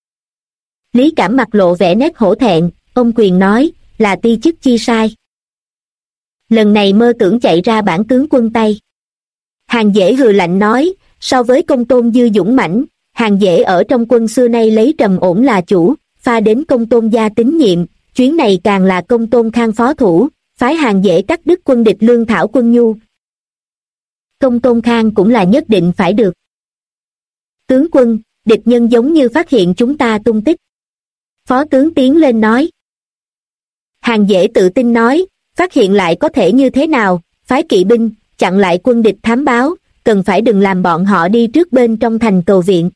Lý Cảm mặt lộ vẻ nét hổ thẹn, ông quyền nói, là ti chức chi sai. Lần này mơ tưởng chạy ra bản tướng quân tay. Hàng Dễ hừ lạnh nói, so với Công Tôn Dư dũng mãnh, Hàng Dễ ở trong quân xưa nay lấy trầm ổn là chủ, pha đến Công Tôn gia tín nhiệm, chuyến này càng là Công Tôn Khang phó thủ, phái Hàng Dễ cắt đứt quân địch lương thảo quân nhu. Công Tôn Khang cũng là nhất định phải được. Tướng quân, địch nhân giống như phát hiện chúng ta tung tích. Phó tướng tiến lên nói. Hàng Dễ tự tin nói, phát hiện lại có thể như thế nào, phái kỵ binh, chặn lại quân địch thám báo, cần phải đừng làm bọn họ đi trước bên trong thành cầu viện.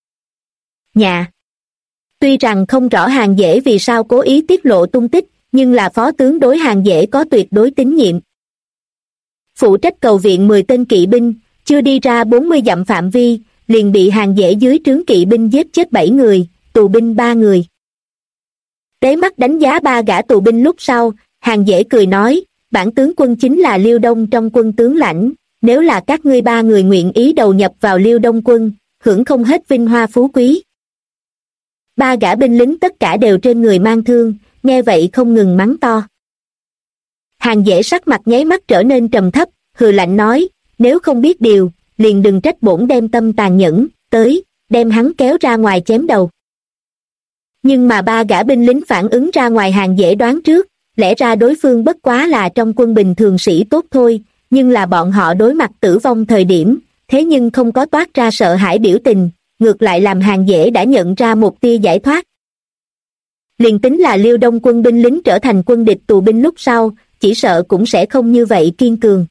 Nhà. Tuy rằng không rõ Hàng Dễ vì sao cố ý tiết lộ tung tích, nhưng là phó tướng đối Hàng Dễ có tuyệt đối tín nhiệm. Phụ trách cầu viện 10 tên kỵ binh, chưa đi ra 40 dặm phạm vi, liền bị Hàng Dễ dưới trướng kỵ binh giết chết 7 người, tù binh 3 người. Tế mắt đánh giá 3 gã tù binh lúc sau, Hàng Dễ cười nói, bản tướng quân chính là Liêu Đông trong quân tướng lãnh, nếu là các ngươi 3 người nguyện ý đầu nhập vào Liêu Đông quân, hưởng không hết vinh hoa phú quý. 3 gã binh lính tất cả đều trên người mang thương, nghe vậy không ngừng mắng to. Hàng Dễ sắc mặt nháy mắt trở nên trầm thấp, hừ lạnh nói, nếu không biết điều, liền đừng trách bổn đem tâm tàn nhẫn, tới, đem hắn kéo ra ngoài chém đầu. Nhưng mà 3 gã binh lính phản ứng ra ngoài Hàng Dễ đoán trước, lẽ ra đối phương bất quá là trong quân bình thường sĩ tốt thôi, nhưng là bọn họ đối mặt tử vong thời điểm, thế nhưng không có toát ra sợ hãi biểu tình, ngược lại làm Hàng Dễ đã nhận ra một tia giải thoát. Liền tính là Liêu Đông quân binh lính trở thành quân địch tù binh lúc sau, chỉ sợ cũng sẽ không như vậy kiên cường.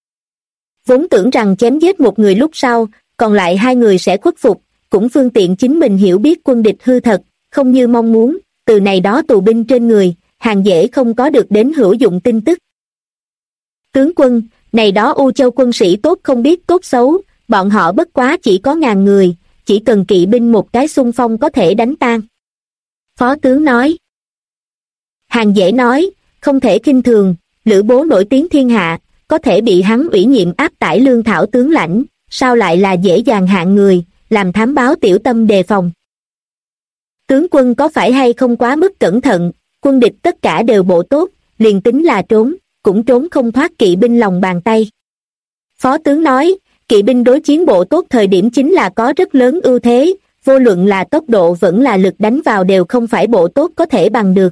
Vốn tưởng rằng chém giết một người lúc sau, còn lại 2 người sẽ khuất phục, cũng phương tiện chính mình hiểu biết quân địch hư thật, không như mong muốn, từ này đó tù binh trên người, Hàng Dễ không có được đến hữu dụng tin tức. Tướng quân, này đó U Châu quân sĩ tốt không biết tốt xấu, bọn họ bất quá chỉ có 1000 người, chỉ cần kỵ binh một cái xung phong có thể đánh tan. Phó tướng nói. Hàng Dễ nói, không thể khinh thường, Lữ Bố nổi tiếng thiên hạ, có thể bị hắn ủy nhiệm áp tải lương thảo tướng lãnh, sao lại là dễ dàng hạng người, làm thám báo tiểu tâm đề phòng. Tướng quân có phải hay không quá mức cẩn thận, quân địch tất cả đều bộ tốt, liền tính là trốn, cũng trốn không thoát kỵ binh lòng bàn tay. Phó tướng nói, kỵ binh đối chiến bộ tốt thời điểm chính là có rất lớn ưu thế, vô luận là tốc độ vẫn là lực đánh vào đều không phải bộ tốt có thể bằng được.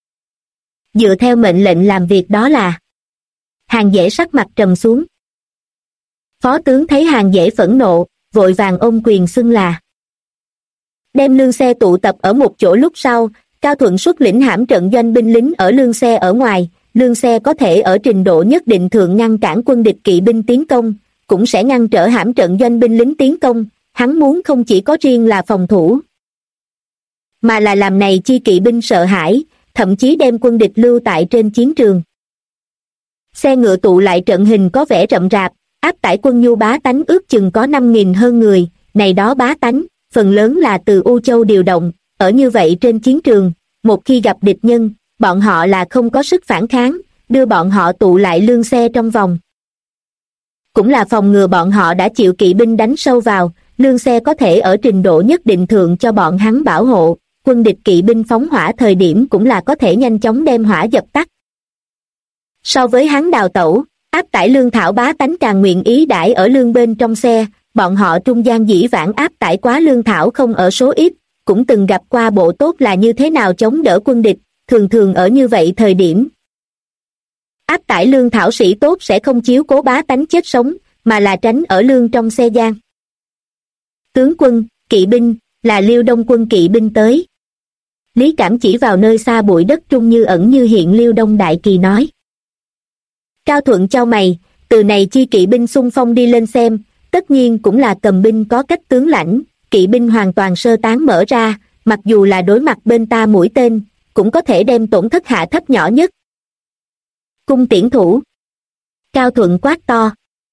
Dựa theo mệnh lệnh làm việc đó là. Hàng Dễ sắc mặt trầm xuống. Phó tướng thấy Hàng Dễ phẫn nộ, vội vàng ôm quyền xưng là. Đem lương xe tụ tập ở một chỗ lúc sau, Cao Thuận xuất lĩnh hãm trận doanh binh lính ở lương xe ở ngoài, lương xe có thể ở trình độ nhất định thượng ngăn cản quân địch kỵ binh tiến công, cũng sẽ ngăn trở hãm trận doanh binh lính tiến công, hắn muốn không chỉ có riêng là phòng thủ, mà là làm này chi kỵ binh sợ hãi, thậm chí đem quân địch lưu tại trên chiến trường. Xe ngựa tụ lại trận hình có vẻ rậm rạp, áp tải quân nhu bá tánh ước chừng có 5.000 hơn người, này đó bá tánh, phần lớn là từ U Châu điều động, ở như vậy trên chiến trường, một khi gặp địch nhân, bọn họ là không có sức phản kháng, đưa bọn họ tụ lại lương xe trong vòng. Cũng là phòng ngừa bọn họ đã chịu kỵ binh đánh sâu vào, lương xe có thể ở trình độ nhất định thượng cho bọn hắn bảo hộ, quân địch kỵ binh phóng hỏa thời điểm cũng là có thể nhanh chóng đem hỏa dập tắt. So với hắn đào tẩu, áp tải lương thảo bá tánh càng nguyện ý đãi ở lương bên trong xe, bọn họ trung gian dĩ vãng áp tải quá lương thảo không ở số ít, cũng từng gặp qua bộ tốt là như thế nào chống đỡ quân địch, thường thường ở như vậy thời điểm. Áp tải lương thảo sĩ tốt sẽ không chiếu cố bá tánh chết sống, mà là tránh ở lương trong xe gian. Tướng quân, kỵ binh, là Liêu Đông quân kỵ binh tới. Lý Cảm chỉ vào nơi xa bụi đất trung như ẩn như hiện Liêu Đông đại kỳ nói. Cao Thuận chau mày, từ này chi kỵ binh xung phong đi lên xem, tất nhiên cũng là cầm binh có cách tướng lãnh, kỵ binh hoàn toàn sơ tán mở ra, mặc dù là đối mặt bên ta mũi tên, cũng có thể đem tổn thất hạ thấp nhỏ nhất. Cung tiễn thủ. Cao Thuận quát to.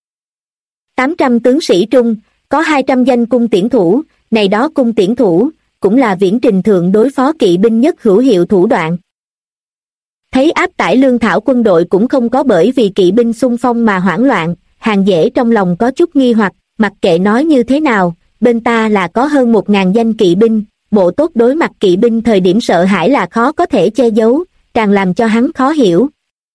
800 tướng sĩ trung, có 200 danh cung tiễn thủ, này đó cung tiễn thủ, cũng là viễn trình thượng đối phó kỵ binh nhất hữu hiệu thủ đoạn. Thấy áp tải lương thảo quân đội cũng không có bởi vì kỵ binh xung phong mà hoảng loạn, Hàng Dễ trong lòng có chút nghi hoặc, mặc kệ nói như thế nào, bên ta là có hơn 1.000 danh kỵ binh, bộ tốt đối mặt kỵ binh thời điểm sợ hãi là khó có thể che giấu, càng làm cho hắn khó hiểu.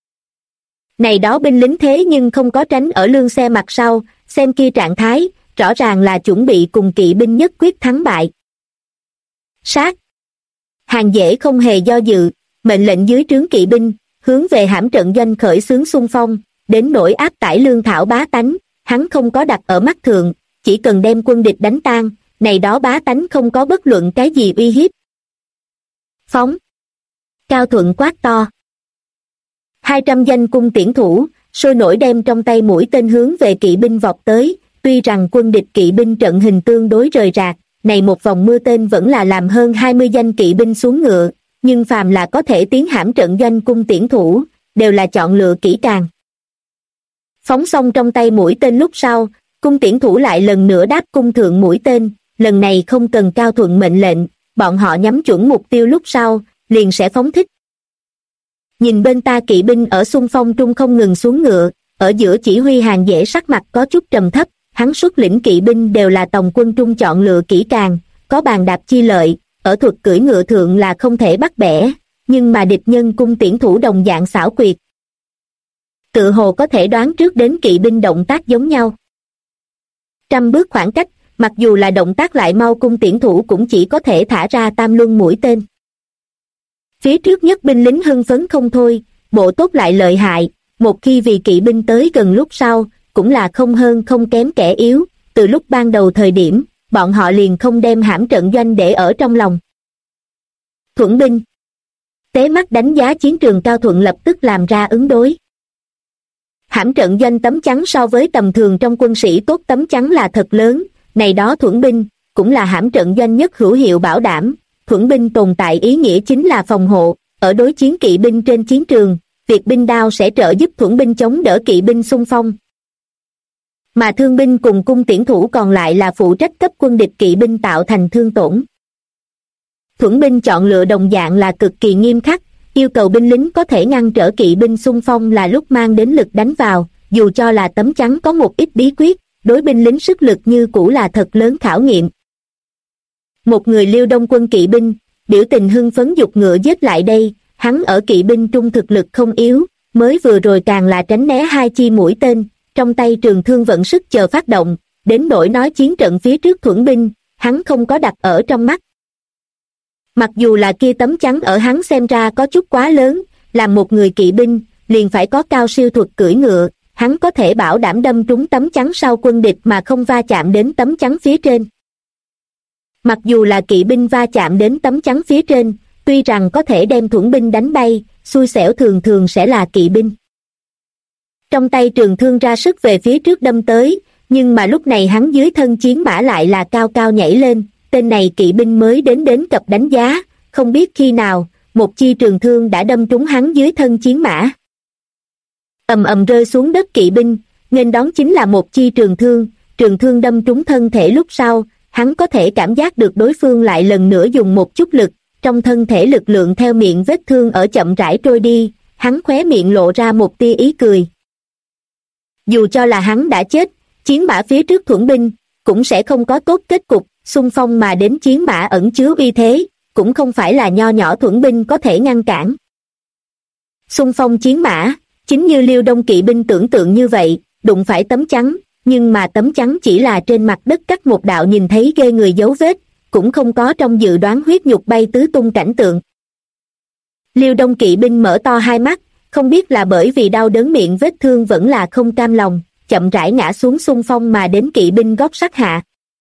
Này đó binh lính thế nhưng không có tránh ở lương xe mặt sau, xem kia trạng thái, rõ ràng là chuẩn bị cùng kỵ binh nhất quyết thắng bại. Sát. Hàng Dễ không hề do dự, mệnh lệnh dưới trướng kỵ binh, hướng về hãm trận doanh khởi xướng xung phong, đến nỗi áp tải lương thảo bá tánh, hắn không có đặt ở mắt thượng, chỉ cần đem quân địch đánh tan, này đó bá tánh không có bất luận cái gì uy hiếp. Phóng. Cao Thuận quát to. 200 danh cung tiễn thủ, sôi nổi đem trong tay mũi tên hướng về kỵ binh vọt tới, tuy rằng quân địch kỵ binh trận hình tương đối rời rạc, này một vòng mưa tên vẫn là làm hơn 20 danh kỵ binh xuống ngựa, nhưng phàm là có thể tiến hãm trận doanh cung tiễn thủ, đều là chọn lựa kỹ càng. Phóng xong trong tay mũi tên lúc sau, cung tiễn thủ lại lần nữa đáp cung thượng mũi tên, lần này không cần Cao Thuận mệnh lệnh, bọn họ nhắm chuẩn mục tiêu lúc sau, liền sẽ phóng thích. Nhìn bên ta kỵ binh ở xung phong trung không ngừng xuống ngựa, ở giữa chỉ huy Hàng Dễ sắc mặt có chút trầm thấp, hắn xuất lĩnh kỵ binh đều là tòng quân trung chọn lựa kỹ càng, có bàn đạp chi lợi, ở thuật cưỡi ngựa thượng là không thể bắt bẻ, nhưng mà địch nhân cung tiễn thủ đồng dạng xảo quyệt. Tự hồ có thể đoán trước đến kỵ binh động tác giống nhau. 100 bước khoảng cách, mặc dù là động tác lại mau cung tiễn thủ cũng chỉ có thể thả ra tam luân mũi tên. Phía trước nhất binh lính hưng phấn không thôi, bộ tốt lại lợi hại, một khi vì kỵ binh tới gần lúc sau, cũng là không hơn không kém kẻ yếu, từ lúc ban đầu thời điểm, bọn họ liền không đem hãm trận doanh để ở trong lòng. Thuẫn binh. Tế mắt đánh giá chiến trường Cao Thuận lập tức làm ra ứng đối. Hãm trận doanh tấm chắn so với tầm thường trong quân sĩ tốt tấm chắn là thật lớn, này đó thuẫn binh, cũng là hãm trận doanh nhất hữu hiệu bảo đảm. Thuẫn binh tồn tại ý nghĩa chính là phòng hộ, ở đối chiến kỵ binh trên chiến trường, việc binh đao sẽ trợ giúp thuẫn binh chống đỡ kỵ binh xung phong. Mà thương binh cùng cung tiễn thủ còn lại là phụ trách cấp quân địch kỵ binh tạo thành thương tổn. Thuẫn binh chọn lựa đồng dạng là cực kỳ nghiêm khắc, yêu cầu binh lính có thể ngăn trở kỵ binh xung phong là lúc mang đến lực đánh vào, dù cho là tấm chắn có một ít bí quyết, đối binh lính sức lực như cũ là thật lớn khảo nghiệm. Một người Liêu Đông quân kỵ binh, biểu tình hưng phấn giục ngựa giết lại đây, hắn ở kỵ binh trung thực lực không yếu, mới vừa rồi càng là tránh né hai chi mũi tên, trong tay trường thương vận sức chờ phát động, đến nỗi nói chiến trận phía trước thuẫn binh, hắn không có đặt ở trong mắt. Mặc dù là kia tấm chắn ở hắn xem ra có chút quá lớn, làm một người kỵ binh, liền phải có cao siêu thuật cưỡi ngựa, hắn có thể bảo đảm đâm trúng tấm chắn sau quân địch mà không va chạm đến tấm chắn phía trên. Mặc dù là kỵ binh va chạm đến tấm chắn phía trên, tuy rằng có thể đem thuẫn binh đánh bay, xui xẻo thường thường sẽ là kỵ binh. Trong tay trường thương ra sức về phía trước đâm tới, nhưng mà lúc này hắn dưới thân chiến mã lại là cao cao nhảy lên, tên này kỵ binh mới đến cập đánh giá, không biết khi nào, một chi trường thương đã đâm trúng hắn dưới thân chiến mã. Ầm ầm rơi xuống đất kỵ binh, nghênh đón chính là một chi trường thương đâm trúng thân thể lúc sau, hắn có thể cảm giác được đối phương lại lần nữa dùng một chút lực, trong thân thể lực lượng theo miệng vết thương ở chậm rãi trôi đi, hắn khóe miệng lộ ra một tia ý cười. Dù cho là hắn đã chết, chiến mã phía trước thuẫn binh, cũng sẽ không có tốt kết cục, xung phong mà đến chiến mã ẩn chứa uy thế, cũng không phải là nho nhỏ thuẫn binh có thể ngăn cản. Xung phong chiến mã, chính như Liêu Đông kỵ binh tưởng tượng như vậy, đụng phải tấm chắn, nhưng mà tấm chắn chỉ là trên mặt đất cắt một đạo nhìn thấy ghê người dấu vết, cũng không có trong dự đoán huyết nhục bay tứ tung cảnh tượng. Liêu Đông kỵ binh mở to hai mắt, không biết là bởi vì đau đớn miệng vết thương vẫn là không cam lòng, chậm rãi ngã xuống xung phong mà đến kỵ binh gót sắt hạ.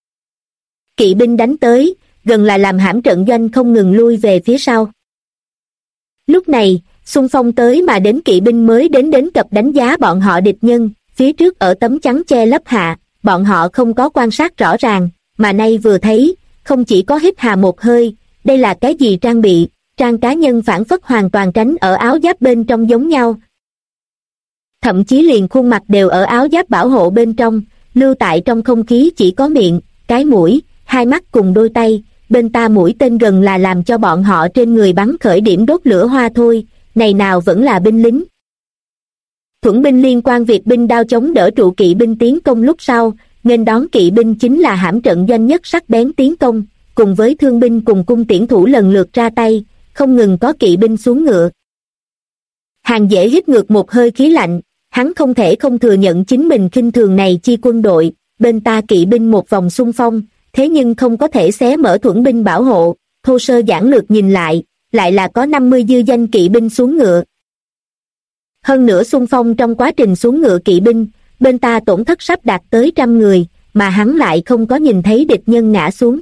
Kỵ binh đánh tới, gần là làm hãm trận doanh không ngừng lui về phía sau. Lúc này, xung phong tới mà đến kỵ binh mới đến cập đánh giá bọn họ địch nhân, phía trước ở tấm chắn che lấp hạ, bọn họ không có quan sát rõ ràng, mà nay vừa thấy, không chỉ có hít hà một hơi, đây là cái gì trang bị, trang cá nhân phản phất hoàn toàn tránh ở áo giáp bên trong giống nhau. Thậm chí liền khuôn mặt đều ở áo giáp bảo hộ bên trong, lưu tại trong không khí chỉ có miệng, cái mũi, hai mắt cùng đôi tay, bên ta mũi tên gần là làm cho bọn họ trên người bắn khởi điểm đốt lửa hoa thôi, này nào vẫn là binh lính. Thuẫn binh liên quan việc binh đao chống đỡ trụ kỵ binh tiến công lúc sau, nghênh đón kỵ binh chính là hãm trận doanh nhất sắc bén tiến công, cùng với thương binh cùng cung tiễn thủ lần lượt ra tay, không ngừng có kỵ binh xuống ngựa. Hàng Dễ hít ngược một hơi khí lạnh, hắn không thể không thừa nhận chính mình khinh thường này chi quân đội, bên ta kỵ binh một vòng xung phong, thế nhưng không có thể xé mở thuẫn binh bảo hộ, thô sơ giản lược nhìn lại là có 50 dư danh kỵ binh xuống ngựa. Hơn nữa xung phong trong quá trình xuống ngựa kỵ binh, bên ta tổn thất sắp đạt tới 100 người, mà hắn lại không có nhìn thấy địch nhân ngã xuống.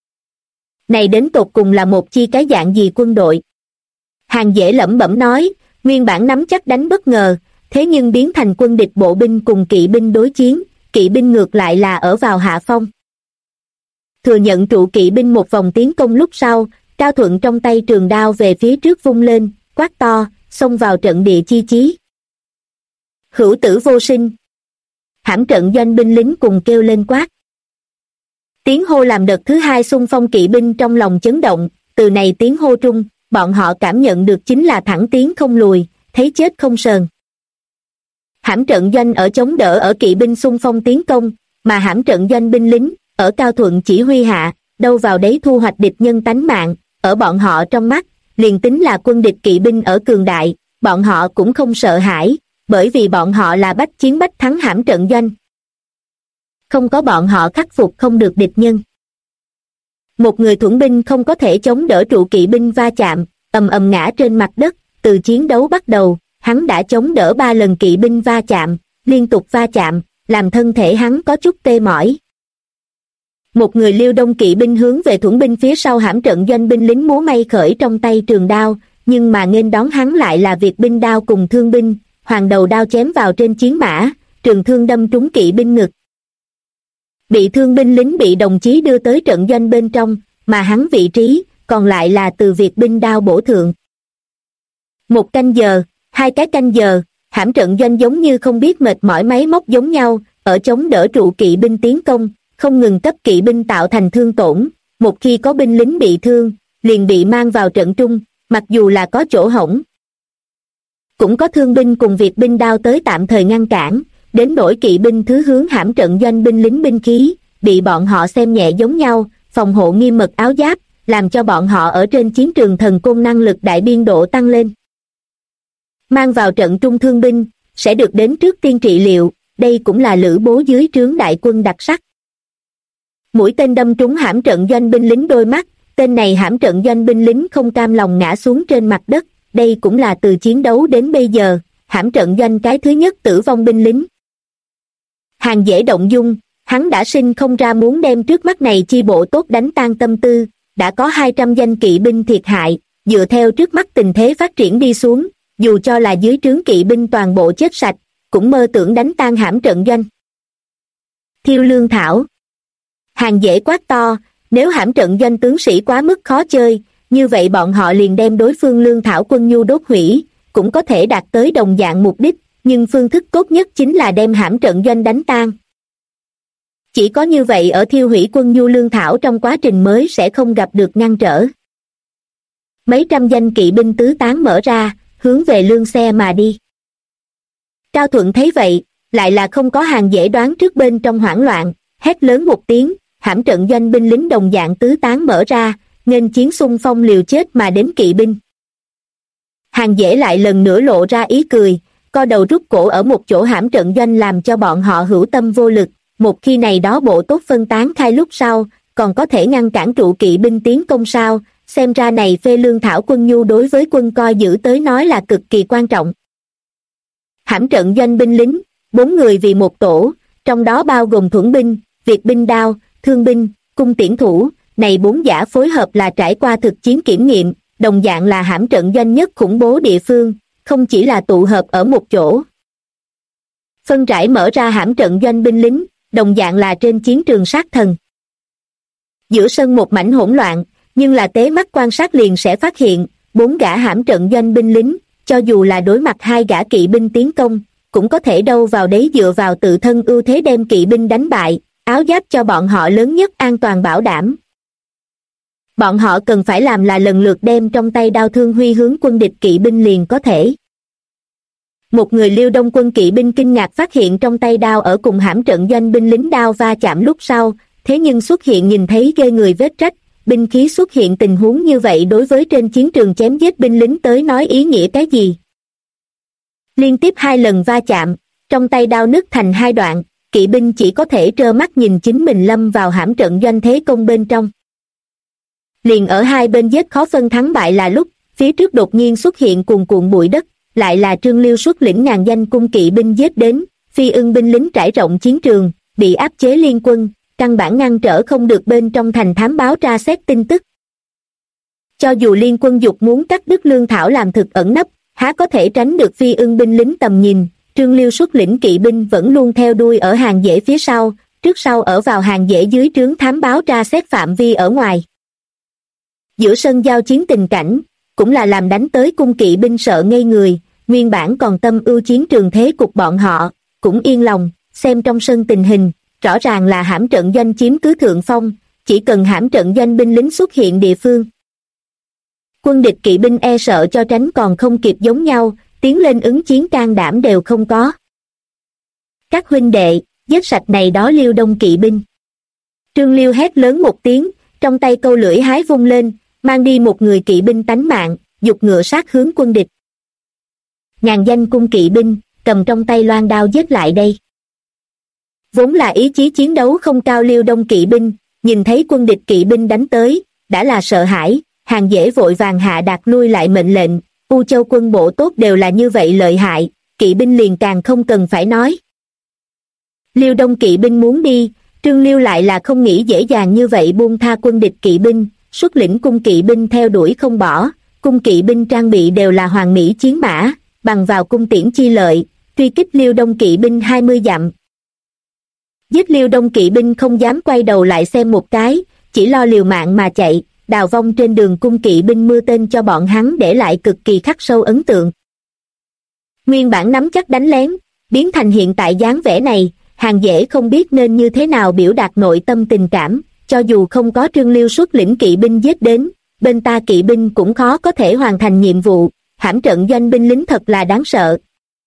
Này đến tột cùng là một chi cái dạng gì quân đội? Hàng Dễ lẩm bẩm nói, nguyên bản nắm chắc đánh bất ngờ, thế nhưng biến thành quân địch bộ binh cùng kỵ binh đối chiến, kỵ binh ngược lại là ở vào hạ phong. Thừa nhận trụ kỵ binh một vòng tiến công lúc sau, Cao Thuận trong tay trường đao về phía trước vung lên, quát to, xông vào trận địa chi chí. Hữu tử vô sinh. Hãm trận doanh binh lính cùng kêu lên quát. Tiếng hô làm đợt thứ hai xung phong kỵ binh trong lòng chấn động, từ này tiếng hô trung, bọn họ cảm nhận được chính là thẳng tiến không lùi, thấy chết không sờn. Hãm trận doanh ở chống đỡ ở kỵ binh xung phong tiến công, mà hãm trận doanh binh lính, ở Cao Thuận chỉ huy hạ, đâu vào đấy thu hoạch địch nhân tánh mạng, ở bọn họ trong mắt, liền tính là quân địch kỵ binh ở cường đại, bọn họ cũng không sợ hãi, bởi vì bọn họ là bách chiến bách thắng hãm trận doanh. Không có bọn họ khắc phục không được địch nhân. Một người thuẫn binh không có thể chống đỡ trụ kỵ binh va chạm, ầm ầm ngã trên mặt đất, từ chiến đấu bắt đầu, hắn đã chống đỡ 3 lần kỵ binh va chạm, liên tục va chạm, làm thân thể hắn có chút tê mỏi. Một người Liêu Đông kỵ binh hướng về thuẫn binh phía sau hãm trận doanh binh lính múa may khởi trong tay trường đao, nhưng mà nghênh đón hắn lại là Việt binh đao cùng thương binh, hoàng đầu đao chém vào trên chiến mã, trường thương đâm trúng kỵ binh ngực. Bị thương binh lính bị đồng chí đưa tới trận doanh bên trong, mà hắn vị trí, còn lại là từ Việt binh đao bổ thượng. 1 canh giờ, 2 cái canh giờ, hãm trận doanh giống như không biết mệt mỏi máy móc giống nhau, ở chống đỡ trụ kỵ binh tiến công, không ngừng cấp kỵ binh tạo thành thương tổn, một khi có binh lính bị thương, liền bị mang vào trận trung, mặc dù là có chỗ hổng. Cũng có thương binh cùng Việt binh đao tới tạm thời ngăn cản, đến nỗi kỵ binh thứ hướng hãm trận doanh binh lính binh khí, bị bọn họ xem nhẹ giống nhau, phòng hộ nghiêm mật áo giáp, làm cho bọn họ ở trên chiến trường thần côn năng lực đại biên độ tăng lên. Mang vào trận trung thương binh, sẽ được đến trước tiên trị liệu, đây cũng là Lữ Bố dưới trướng đại quân đặc sắc. Mũi tên đâm trúng hãm trận doanh binh lính đôi mắt, tên này hãm trận doanh binh lính không cam lòng ngã xuống trên mặt đất, đây cũng là từ chiến đấu đến bây giờ, hãm trận doanh cái thứ nhất tử vong binh lính. Hàng Dễ động dung, Hắn đã sinh không ra muốn đem trước mắt này chi bộ tốt đánh tan tâm tư, đã có 200 danh kỵ binh thiệt hại, dựa theo trước mắt tình thế phát triển đi xuống, dù cho là dưới trướng kỵ binh toàn bộ chết sạch, cũng mơ tưởng đánh tan hãm trận doanh. Thiêu lương thảo. Hàng Dễ quát to, nếu hãm trận doanh tướng sĩ quá mức khó chơi, như vậy bọn họ liền đem đối phương lương thảo quân nhu đốt hủy, cũng có thể đạt tới đồng dạng mục đích, nhưng phương thức tốt nhất chính là đem hãm trận doanh đánh tan. Chỉ có như vậy ở thiêu hủy quân nhu lương thảo trong quá trình mới sẽ không gặp được ngăn trở. Mấy trăm danh kỵ binh tứ tán mở ra, hướng về lương xe mà đi. Cao Thuận thấy vậy, lại là không có Hàng Dễ đoán trước bên trong hoảng loạn, hét lớn một tiếng, hãm trận doanh binh lính đồng dạng tứ tán mở ra, nghênh chiến xung phong liều chết mà đến kỵ binh. Hàng Dễ lại lần nữa lộ ra ý cười, co đầu rút cổ ở một chỗ hãm trận doanh làm cho bọn họ hữu tâm vô lực, một khi này đó bộ tốt phân tán khai lúc sau, còn có thể ngăn cản trụ kỵ binh tiến công sao, xem ra này phê lương thảo quân nhu đối với quân coi giữ tới nói là cực kỳ quan trọng. Hãm trận doanh binh lính, 4 người vì một tổ, trong đó bao gồm thuẫn binh, Việt binh đao, thương binh, cung tiễn thủ, này 4 giả phối hợp là trải qua thực chiến kiểm nghiệm, đồng dạng là hãm trận doanh nhất khủng bố địa phương, không chỉ là tụ hợp ở một chỗ. Phân rải mở ra hãm trận doanh binh lính, đồng dạng là trên chiến trường sát thần. Giữa sân một mảnh hỗn loạn, nhưng là tế mắt quan sát liền sẽ phát hiện, 4 gã hãm trận doanh binh lính, cho dù là đối mặt 2 gã kỵ binh tiến công, cũng có thể đâu vào đấy dựa vào tự thân ưu thế đem kỵ binh đánh bại, áo giáp cho bọn họ lớn nhất an toàn bảo đảm. Bọn họ cần phải làm là lần lượt đem trong tay đao thương huy hướng quân địch kỵ binh liền có thể. Một người Liêu Đông quân kỵ binh kinh ngạc phát hiện trong tay đao ở cùng hãm trận doanh binh lính đao va chạm lúc sau, thế nhưng xuất hiện nhìn thấy ghê người vết rách, binh khí xuất hiện tình huống như vậy đối với trên chiến trường chém giết binh lính tới nói ý nghĩa cái gì? Liên tiếp 2 lần va chạm, trong tay đao nứt thành 2 đoạn, kỵ binh chỉ có thể trơ mắt nhìn chính mình lâm vào hãm trận doanh thế công bên trong. Liền ở hai bên giết khó phân thắng bại là lúc, phía trước đột nhiên xuất hiện cuồn cuộn bụi đất, lại là Trương Liêu xuất lĩnh ngàn danh cung kỵ binh giết đến, phi ưng binh lính trải rộng chiến trường, bị áp chế liên quân, căn bản ngăn trở không được bên trong thành thám báo tra xét tin tức. Cho dù liên quân dục muốn cắt đứt lương thảo làm thực ẩn nấp, há có thể tránh được phi ưng binh lính tầm nhìn, Trương Liêu xuất lĩnh kỵ binh vẫn luôn theo đuôi ở Hàng Dễ phía sau, trước sau ở vào Hàng Dễ dưới trướng thám báo tra xét phạm vi ở ngoài. Giữa sân giao chiến tình cảnh, cũng là làm đánh tới cung kỵ binh sợ ngây người, nguyên bản còn tâm ưu chiến trường thế cục bọn họ, cũng yên lòng, xem trong sân tình hình, rõ ràng là hãm trận doanh chiếm cứ thượng phong, chỉ cần hãm trận doanh binh lính xuất hiện địa phương. Quân địch kỵ binh e sợ cho tránh còn không kịp giống nhau, tiến lên ứng chiến can đảm đều không có. Các huynh đệ, giết sạch này đó Liêu Đông kỵ binh. Trương Liêu hét lớn một tiếng, trong tay câu lưỡi hái vung lên, mang đi một người kỵ binh tánh mạng, giục ngựa sát hướng quân địch. Ngàn danh cung kỵ binh, cầm trong tay loan đao giết lại đây. Vốn là ý chí chiến đấu không cao Liêu Đông kỵ binh, nhìn thấy quân địch kỵ binh đánh tới, đã là sợ hãi, Hàng Dễ vội vàng hạ đạt lui lại mệnh lệnh, U Châu quân bộ tốt đều là như vậy lợi hại, kỵ binh liền càng không cần phải nói. Liêu Đông kỵ binh muốn đi, Trương Liêu lại là không nghĩ dễ dàng như vậy buông tha quân địch kỵ binh, xuất lĩnh cung kỵ binh theo đuổi không bỏ, cung kỵ binh trang bị đều là hoàng mỹ chiến mã, bằng vào cung tiễn chi lợi, truy kích Liêu Đông kỵ binh 20 dặm. Giết Liêu Đông kỵ binh không dám quay đầu lại xem một cái, chỉ lo liều mạng mà chạy, đào vong trên đường cung kỵ binh mưa tên cho bọn hắn để lại cực kỳ khắc sâu ấn tượng. Nguyên bản nắm chắc đánh lén, biến thành hiện tại dáng vẻ này, Hàng Dễ không biết nên như thế nào biểu đạt nội tâm tình cảm, cho dù không có Trương Liêu xuất lĩnh kỵ binh giết đến, bên ta kỵ binh cũng khó có thể hoàn thành nhiệm vụ, hãm trận doanh binh lính thật là đáng sợ.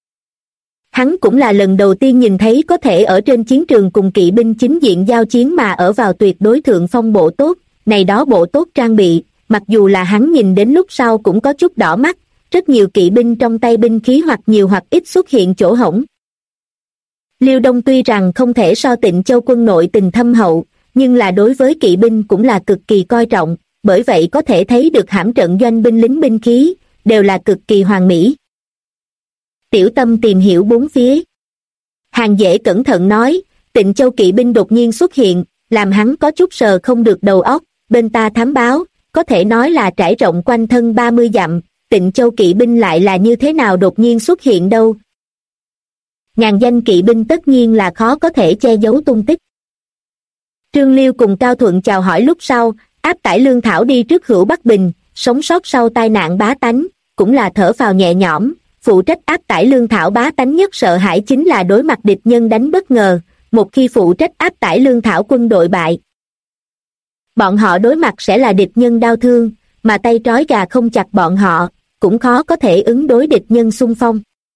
Hắn cũng là lần đầu tiên nhìn thấy có thể ở trên chiến trường cùng kỵ binh chính diện giao chiến mà ở vào tuyệt đối thượng phong bộ tốt, này đó bộ tốt trang bị, mặc dù là hắn nhìn đến lúc sau cũng có chút đỏ mắt, rất nhiều kỵ binh trong tay binh khí hoặc nhiều hoặc ít xuất hiện chỗ hổng. Liêu Đông tuy rằng không thể so Tịnh Châu quân nội tình thâm hậu, nhưng là đối với kỵ binh cũng là cực kỳ coi trọng, bởi vậy có thể thấy được hãm trận doanh binh lính binh khí, đều là cực kỳ hoàn mỹ. Tiểu Tâm tìm hiểu bốn phía. Hàng Dễ cẩn thận nói, Tịnh Châu kỵ binh đột nhiên xuất hiện, làm hắn có chút sờ không được đầu óc. Bên ta thám báo, có thể nói là trải rộng quanh thân 30 dặm, Tịnh Châu kỵ binh lại là như thế nào đột nhiên xuất hiện đâu. Ngàn danh kỵ binh tất nhiên là khó có thể che giấu tung tích. Trương Liêu cùng Cao Thuận chào hỏi lúc sau, áp tải lương thảo đi trước Hữu Bắc Bình, sống sót sau tai nạn bá tánh, cũng là thở phào nhẹ nhõm. Phụ trách áp tải lương thảo bá tánh nhất sợ hãi chính là đối mặt địch nhân đánh bất ngờ, một khi phụ trách áp tải lương thảo quân đội bại. Bọn họ đối mặt sẽ là địch nhân đau thương, mà tay trói gà không chặt bọn họ, cũng khó có thể ứng đối địch nhân xung phong.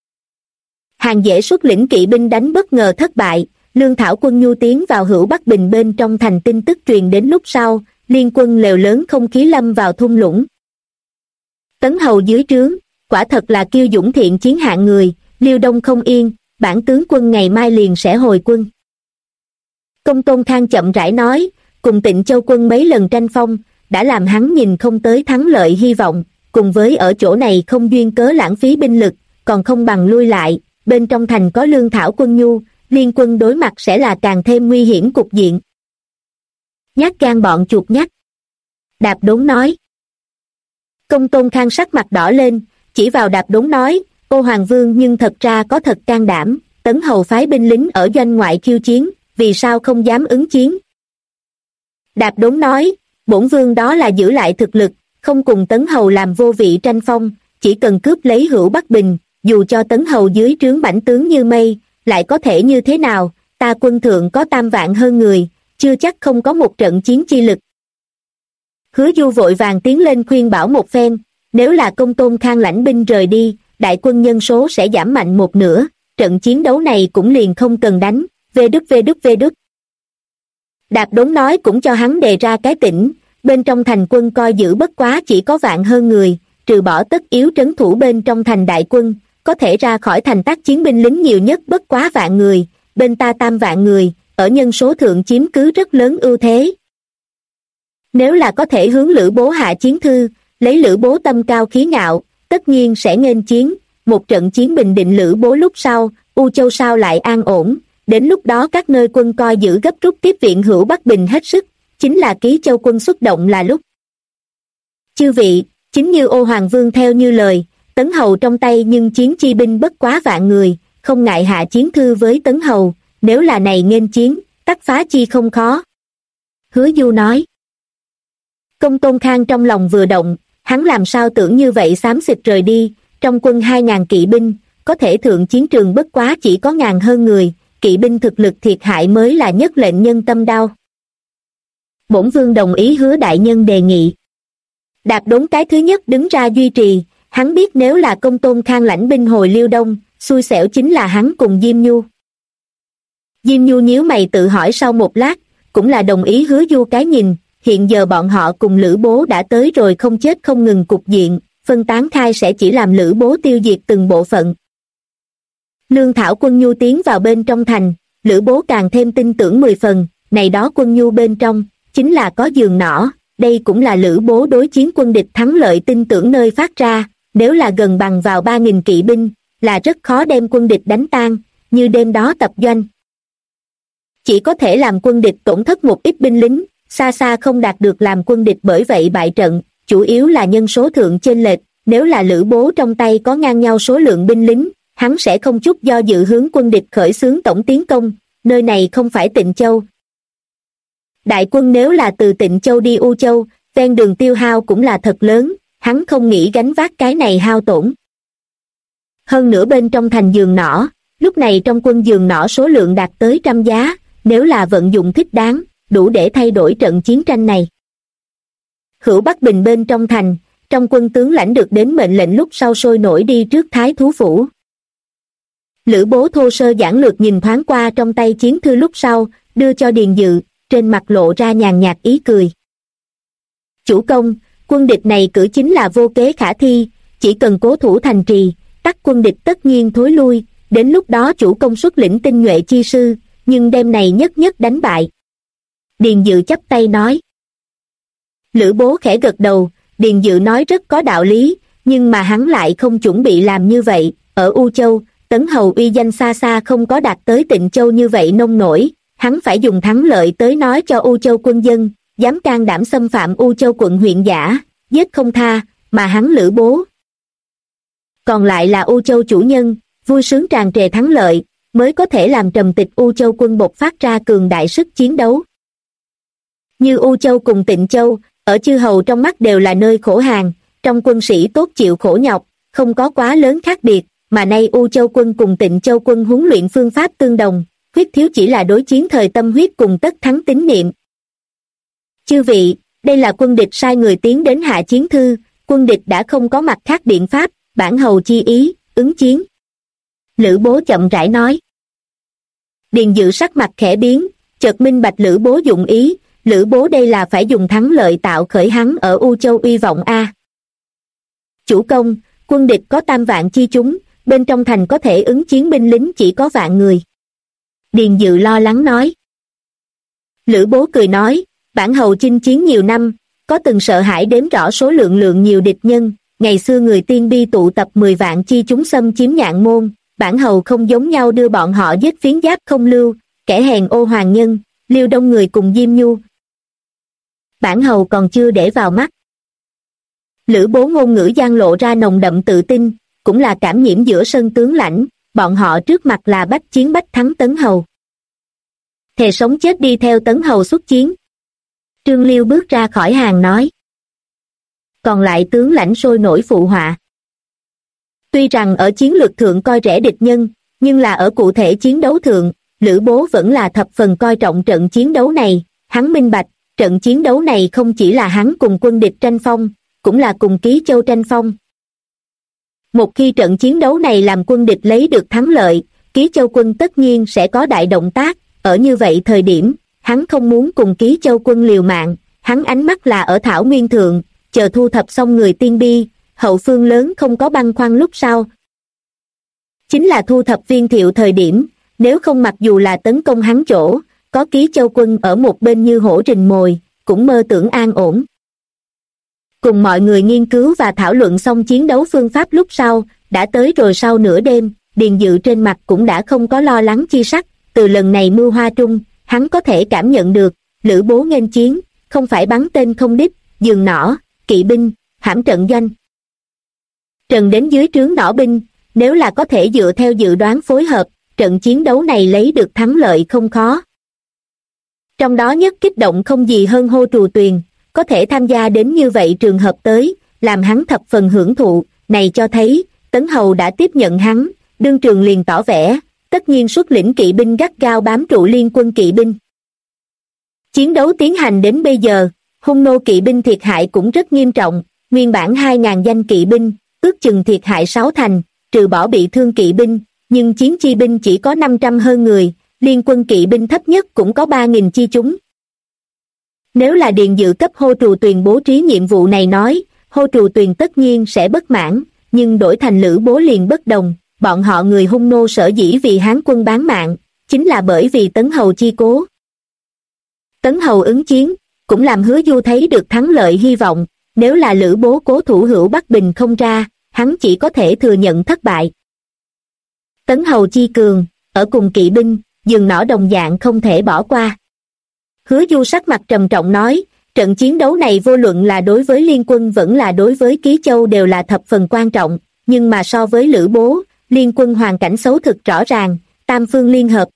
Hàng Dễ xuất lĩnh kỵ binh đánh bất ngờ thất bại, lương thảo quân nhu tiến vào Hữu Bắc Bình bên trong thành tin tức truyền đến lúc sau, liên quân lều lớn không khí lâm vào thung lũng. Tấn Hầu dưới trướng, quả thật là kiêu dũng thiện chiến hạng người, Liêu Đông không yên, bản tướng quân ngày mai liền sẽ hồi quân. Công Tôn Khang chậm rãi nói, cùng Tịnh Châu quân mấy lần tranh phong, đã làm hắn nhìn không tới thắng lợi hy vọng, cùng với ở chỗ này không duyên cớ lãng phí binh lực, còn không bằng lui lại, bên trong thành có lương thảo quân nhu, liên quân đối mặt sẽ là càng thêm nguy hiểm cục diện. Nhát gan bọn chuột nhắt. Đạp Đốn nói. Công Tôn Khang sắc mặt đỏ lên, chỉ vào Đạp Đốn nói, Ô Hoàng Vương nhưng thật ra có thật can đảm, Tấn Hầu phái binh lính ở doanh ngoại khiêu chiến, vì sao không dám ứng chiến? Đạp Đốn nói, bổn vương đó là giữ lại thực lực, không cùng Tấn Hầu làm vô vị tranh phong, chỉ cần cướp lấy Hữu Bắc Bình, dù cho Tấn Hầu dưới trướng bảnh tướng như mây, lại có thể như thế nào, ta quân thượng có 3 vạn hơn người, chưa chắc không có một trận chiến chi lực. Hứa Du vội vàng tiến lên khuyên bảo một phen, nếu là Công Tôn Khang lãnh binh rời đi, đại quân nhân số sẽ giảm mạnh một nửa, trận chiến đấu này cũng liền không cần đánh, vê đút. Đạp Đốn nói cũng cho hắn đề ra cái tỉnh, bên trong thành quân coi giữ bất quá chỉ có vạn hơn người, trừ bỏ tất yếu trấn thủ bên trong thành đại quân, có thể ra khỏi thành tác chiến binh lính nhiều nhất bất quá vạn người, bên ta 3 vạn người, ở nhân số thượng chiếm cứ rất lớn ưu thế. Nếu là có thể hướng Lữ Bố hạ chiến thư, lấy Lữ Bố tâm cao khí ngạo, tất nhiên sẽ nghênh chiến, một trận chiến bình định Lữ Bố lúc sau, U Châu sao lại an ổn, đến lúc đó các nơi quân coi giữ gấp rút tiếp viện Hữu Bắc Bình hết sức, chính là Ký Châu quân xuất động là lúc. Chư vị, chính như Ô Hoàng Vương theo như lời, Tấn Hầu trong tay nhưng chiến chi binh bất quá vạn người, không ngại hạ chiến thư với Tấn Hầu, nếu là này nghênh chiến, tắc phá chi không khó. Hứa Du nói. Công Tôn Khang trong lòng vừa động, hắn làm sao tưởng như vậy xám xịt rời đi, trong quân 2.000 kỵ binh, có thể thượng chiến trường bất quá chỉ có 1.000 hơn người, kỵ binh thực lực thiệt hại mới là nhất lệnh nhân tâm đau. Bổn vương đồng ý Hứa đại nhân đề nghị. Đạp Đốn cái thứ nhất đứng ra duy trì, hắn biết nếu là Công Tôn Khang lãnh binh hồi Liêu Đông, xui xẻo chính là hắn cùng Diêm Nhu. Diêm Nhu nhíu mày tự hỏi sau một lát, cũng là đồng ý Hứa Du cái nhìn, hiện giờ bọn họ cùng Lữ Bố đã tới rồi không chết không ngừng cục diện, phân tán khai sẽ chỉ làm Lữ Bố tiêu diệt từng bộ phận. Lương thảo quân nhu tiến vào bên trong thành, Lữ Bố càng thêm tin tưởng 10 phần, này đó quân nhu bên trong, chính là có giường nỏ, đây cũng là Lữ Bố đối chiến quân địch thắng lợi tin tưởng nơi phát ra, nếu là gần bằng vào 3.000 kỵ binh, là rất khó đem quân địch đánh tan, như đêm đó tập doanh. Chỉ có thể làm quân địch tổn thất một ít binh lính, xa xa không đạt được làm quân địch bởi vậy bại trận, chủ yếu là nhân số thượng chênh lệch, nếu là Lữ Bố trong tay có ngang nhau số lượng binh lính, hắn sẽ không chút do dự hướng quân địch khởi xướng tổng tiến công, nơi này không phải Tịnh Châu. Đại quân nếu là từ Tịnh Châu đi U Châu, ven đường tiêu hao cũng là thật lớn, hắn không nghĩ gánh vác cái này hao tổn. Hơn nữa bên trong thành giường nỏ, lúc này trong quân giường nỏ số lượng đạt tới 100 giá, nếu là vận dụng thích đáng, đủ để thay đổi trận chiến tranh này. Hữu Bắc Bình bên trong thành, trong quân tướng lãnh được đến mệnh lệnh lúc sau sôi nổi đi trước Thái Thú Phủ. Lữ Bố thô sơ giản lược nhìn thoáng qua trong tay chiến thư lúc sau, đưa cho Điền Dự, trên mặt lộ ra nhàn nhạt ý cười. Chủ công, quân địch này cử chính là vô kế khả thi, chỉ cần cố thủ thành trì, tắc quân địch tất nhiên thối lui, đến lúc đó chủ công xuất lĩnh tinh nhuệ chi sư, nhưng đêm này nhất nhất đánh bại. Điền Dự chắp tay nói. Lữ Bố khẽ gật đầu, Điền Dự nói rất có đạo lý, nhưng mà hắn lại không chuẩn bị làm như vậy, ở U Châu, Tấn Hầu uy danh xa xa không có đạt tới Tịnh Châu như vậy nông nổi, hắn phải dùng thắng lợi tới nói cho U Châu quân dân, dám can đảm xâm phạm U Châu quận huyện giả, giết không tha, mà hắn Lữ Bố. Còn lại là U Châu chủ nhân, vui sướng tràn trề thắng lợi, mới có thể làm trầm tịch U Châu quân bộc phát ra cường đại sức chiến đấu. Như U Châu cùng Tịnh Châu, ở chư hầu trong mắt đều là nơi khổ hàng, trong quân sĩ tốt chịu khổ nhọc, không có quá lớn khác biệt, mà nay U Châu quân cùng Tịnh Châu quân huấn luyện phương pháp tương đồng, khuyết thiếu chỉ là đối chiến thời tâm huyết cùng tất thắng tín niệm. Chư vị, đây là quân địch sai người tiến đến hạ chiến thư, quân địch đã không có mặt khác biện pháp, bản hầu chi ý, ứng chiến. Lữ Bố chậm rãi nói. Điền Dự sắc mặt khẽ biến, chợt minh bạch Lữ Bố dụng ý, Lữ Bố đây là phải dùng thắng lợi tạo khởi hắn ở U Châu uy vọng a. Chủ công, quân địch có 3 vạn chi chúng, bên trong thành có thể ứng chiến binh lính chỉ có vạn người. Điền Dự lo lắng nói. Lữ Bố cười nói, bản hầu chinh chiến nhiều năm, có từng sợ hãi đếm rõ số lượng nhiều địch nhân, ngày xưa người Tiên Bi tụ tập 10 vạn chi chúng xâm chiếm Nhạn Môn, bản hầu không giống nhau đưa bọn họ giết phiến giáp không lưu, kẻ hèn ô hoàng nhân, liêu đông người cùng Diêm Nhu. Bản hầu còn chưa để vào mắt. Lữ Bố ngôn ngữ gian lộ ra nồng đậm tự tin, cũng là cảm nhiễm giữa sân tướng lãnh, bọn họ trước mặt là bách chiến bách thắng Tấn Hầu. Thề sống chết đi theo Tấn Hầu xuất chiến. Trương Liêu bước ra khỏi hàng nói. Còn lại tướng lãnh sôi nổi phụ họa. Tuy rằng ở chiến lược thượng coi rẻ địch nhân, nhưng là ở cụ thể chiến đấu thượng, Lữ Bố vẫn là thập phần coi trọng trận chiến đấu này, hắn minh bạch, trận chiến đấu này không chỉ là hắn cùng quân địch tranh phong, cũng là cùng Ký Châu tranh phong. Một khi trận chiến đấu này làm quân địch lấy được thắng lợi, Ký Châu quân tất nhiên sẽ có đại động tác, ở như vậy thời điểm, hắn không muốn cùng Ký Châu quân liều mạng, hắn ánh mắt là ở Thảo Nguyên thượng, chờ thu thập xong người Tiên Bi, hậu phương lớn không có băn khoăn lúc sau. Chính là thu thập Viên Thiệu thời điểm, nếu không mặc dù là tấn công hắn chỗ, có Ký Châu quân ở một bên như hổ rình mồi, cũng mơ tưởng an ổn. Cùng mọi người nghiên cứu và thảo luận xong chiến đấu phương pháp lúc sau, đã tới rồi sau nửa đêm, Điền Dự trên mặt cũng đã không có lo lắng chi sắc, từ lần này mưu hoa trung, hắn có thể cảm nhận được, Lữ Bố nghênh chiến, không phải bắn tên không đích, giường nỏ, kỵ binh, hãm trận doanh. Trần đến dưới trướng nỏ binh, nếu là có thể dựa theo dự đoán phối hợp, trận chiến đấu này lấy được thắng lợi không khó. Trong đó nhất kích động không gì hơn Hô Trù Tuyền, có thể tham gia đến như vậy trường hợp tới, làm hắn thập phần hưởng thụ, này cho thấy, Tấn Hầu đã tiếp nhận hắn, đương trường liền tỏ vẻ, tất nhiên xuất lĩnh kỵ binh gắt gao bám trụ liên quân kỵ binh. Chiến đấu tiến hành đến bây giờ, Hung nô kỵ binh thiệt hại cũng rất nghiêm trọng, nguyên bản 2.000 danh kỵ binh, ước chừng thiệt hại 6 thành, trừ bỏ bị thương kỵ binh, nhưng chiến chi binh chỉ có 500 hơn người, liên quân kỵ binh thấp nhất cũng có 3.000 chi chúng. Nếu là Điền Dự cấp Hô Trù Tuyền bố trí nhiệm vụ này nói, Hô Trù Tuyền tất nhiên sẽ bất mãn, nhưng đổi thành Lữ Bố liền bất đồng, bọn họ người Hung nô sở dĩ vì Hán quân bán mạng, chính là bởi vì Tấn Hầu chi cố. Tấn Hầu ứng chiến, cũng làm Hứa Du thấy được thắng lợi hy vọng, nếu là Lữ Bố cố thủ Hữu Bắc Bình không ra, hắn chỉ có thể thừa nhận thất bại. Tấn Hầu chi cường, ở cùng kỵ binh, giường nỏ đồng dạng không thể bỏ qua. Hứa Du sắc mặt trầm trọng nói, trận chiến đấu này vô luận là đối với liên quân vẫn là đối với Ký Châu đều là thập phần quan trọng, nhưng mà so với Lữ Bố, liên quân hoàn cảnh xấu thực rõ ràng, tam phương liên hợp.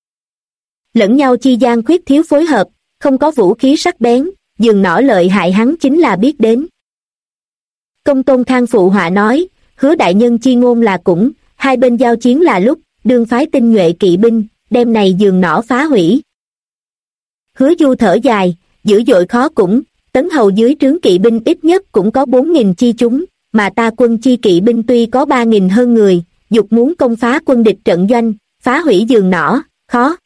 Lẫn nhau chi gian khuyết thiếu phối hợp, không có vũ khí sắc bén, giường nỏ lợi hại hắn chính là biết đến. Công Tôn Thang phụ họa nói, Hứa đại nhân chi ngôn là cũng, hai bên giao chiến là lúc, đương phái tinh nhuệ kỵ binh, đem này giường nỏ phá hủy. Hứa Du thở dài, dữ dội khó cũng, Tấn Hầu dưới trướng kỵ binh ít nhất cũng có 4.000 chi chúng, mà ta quân chi kỵ binh tuy có 3.000 hơn người, dục muốn công phá quân địch trận doanh, phá hủy giường nỏ, khó.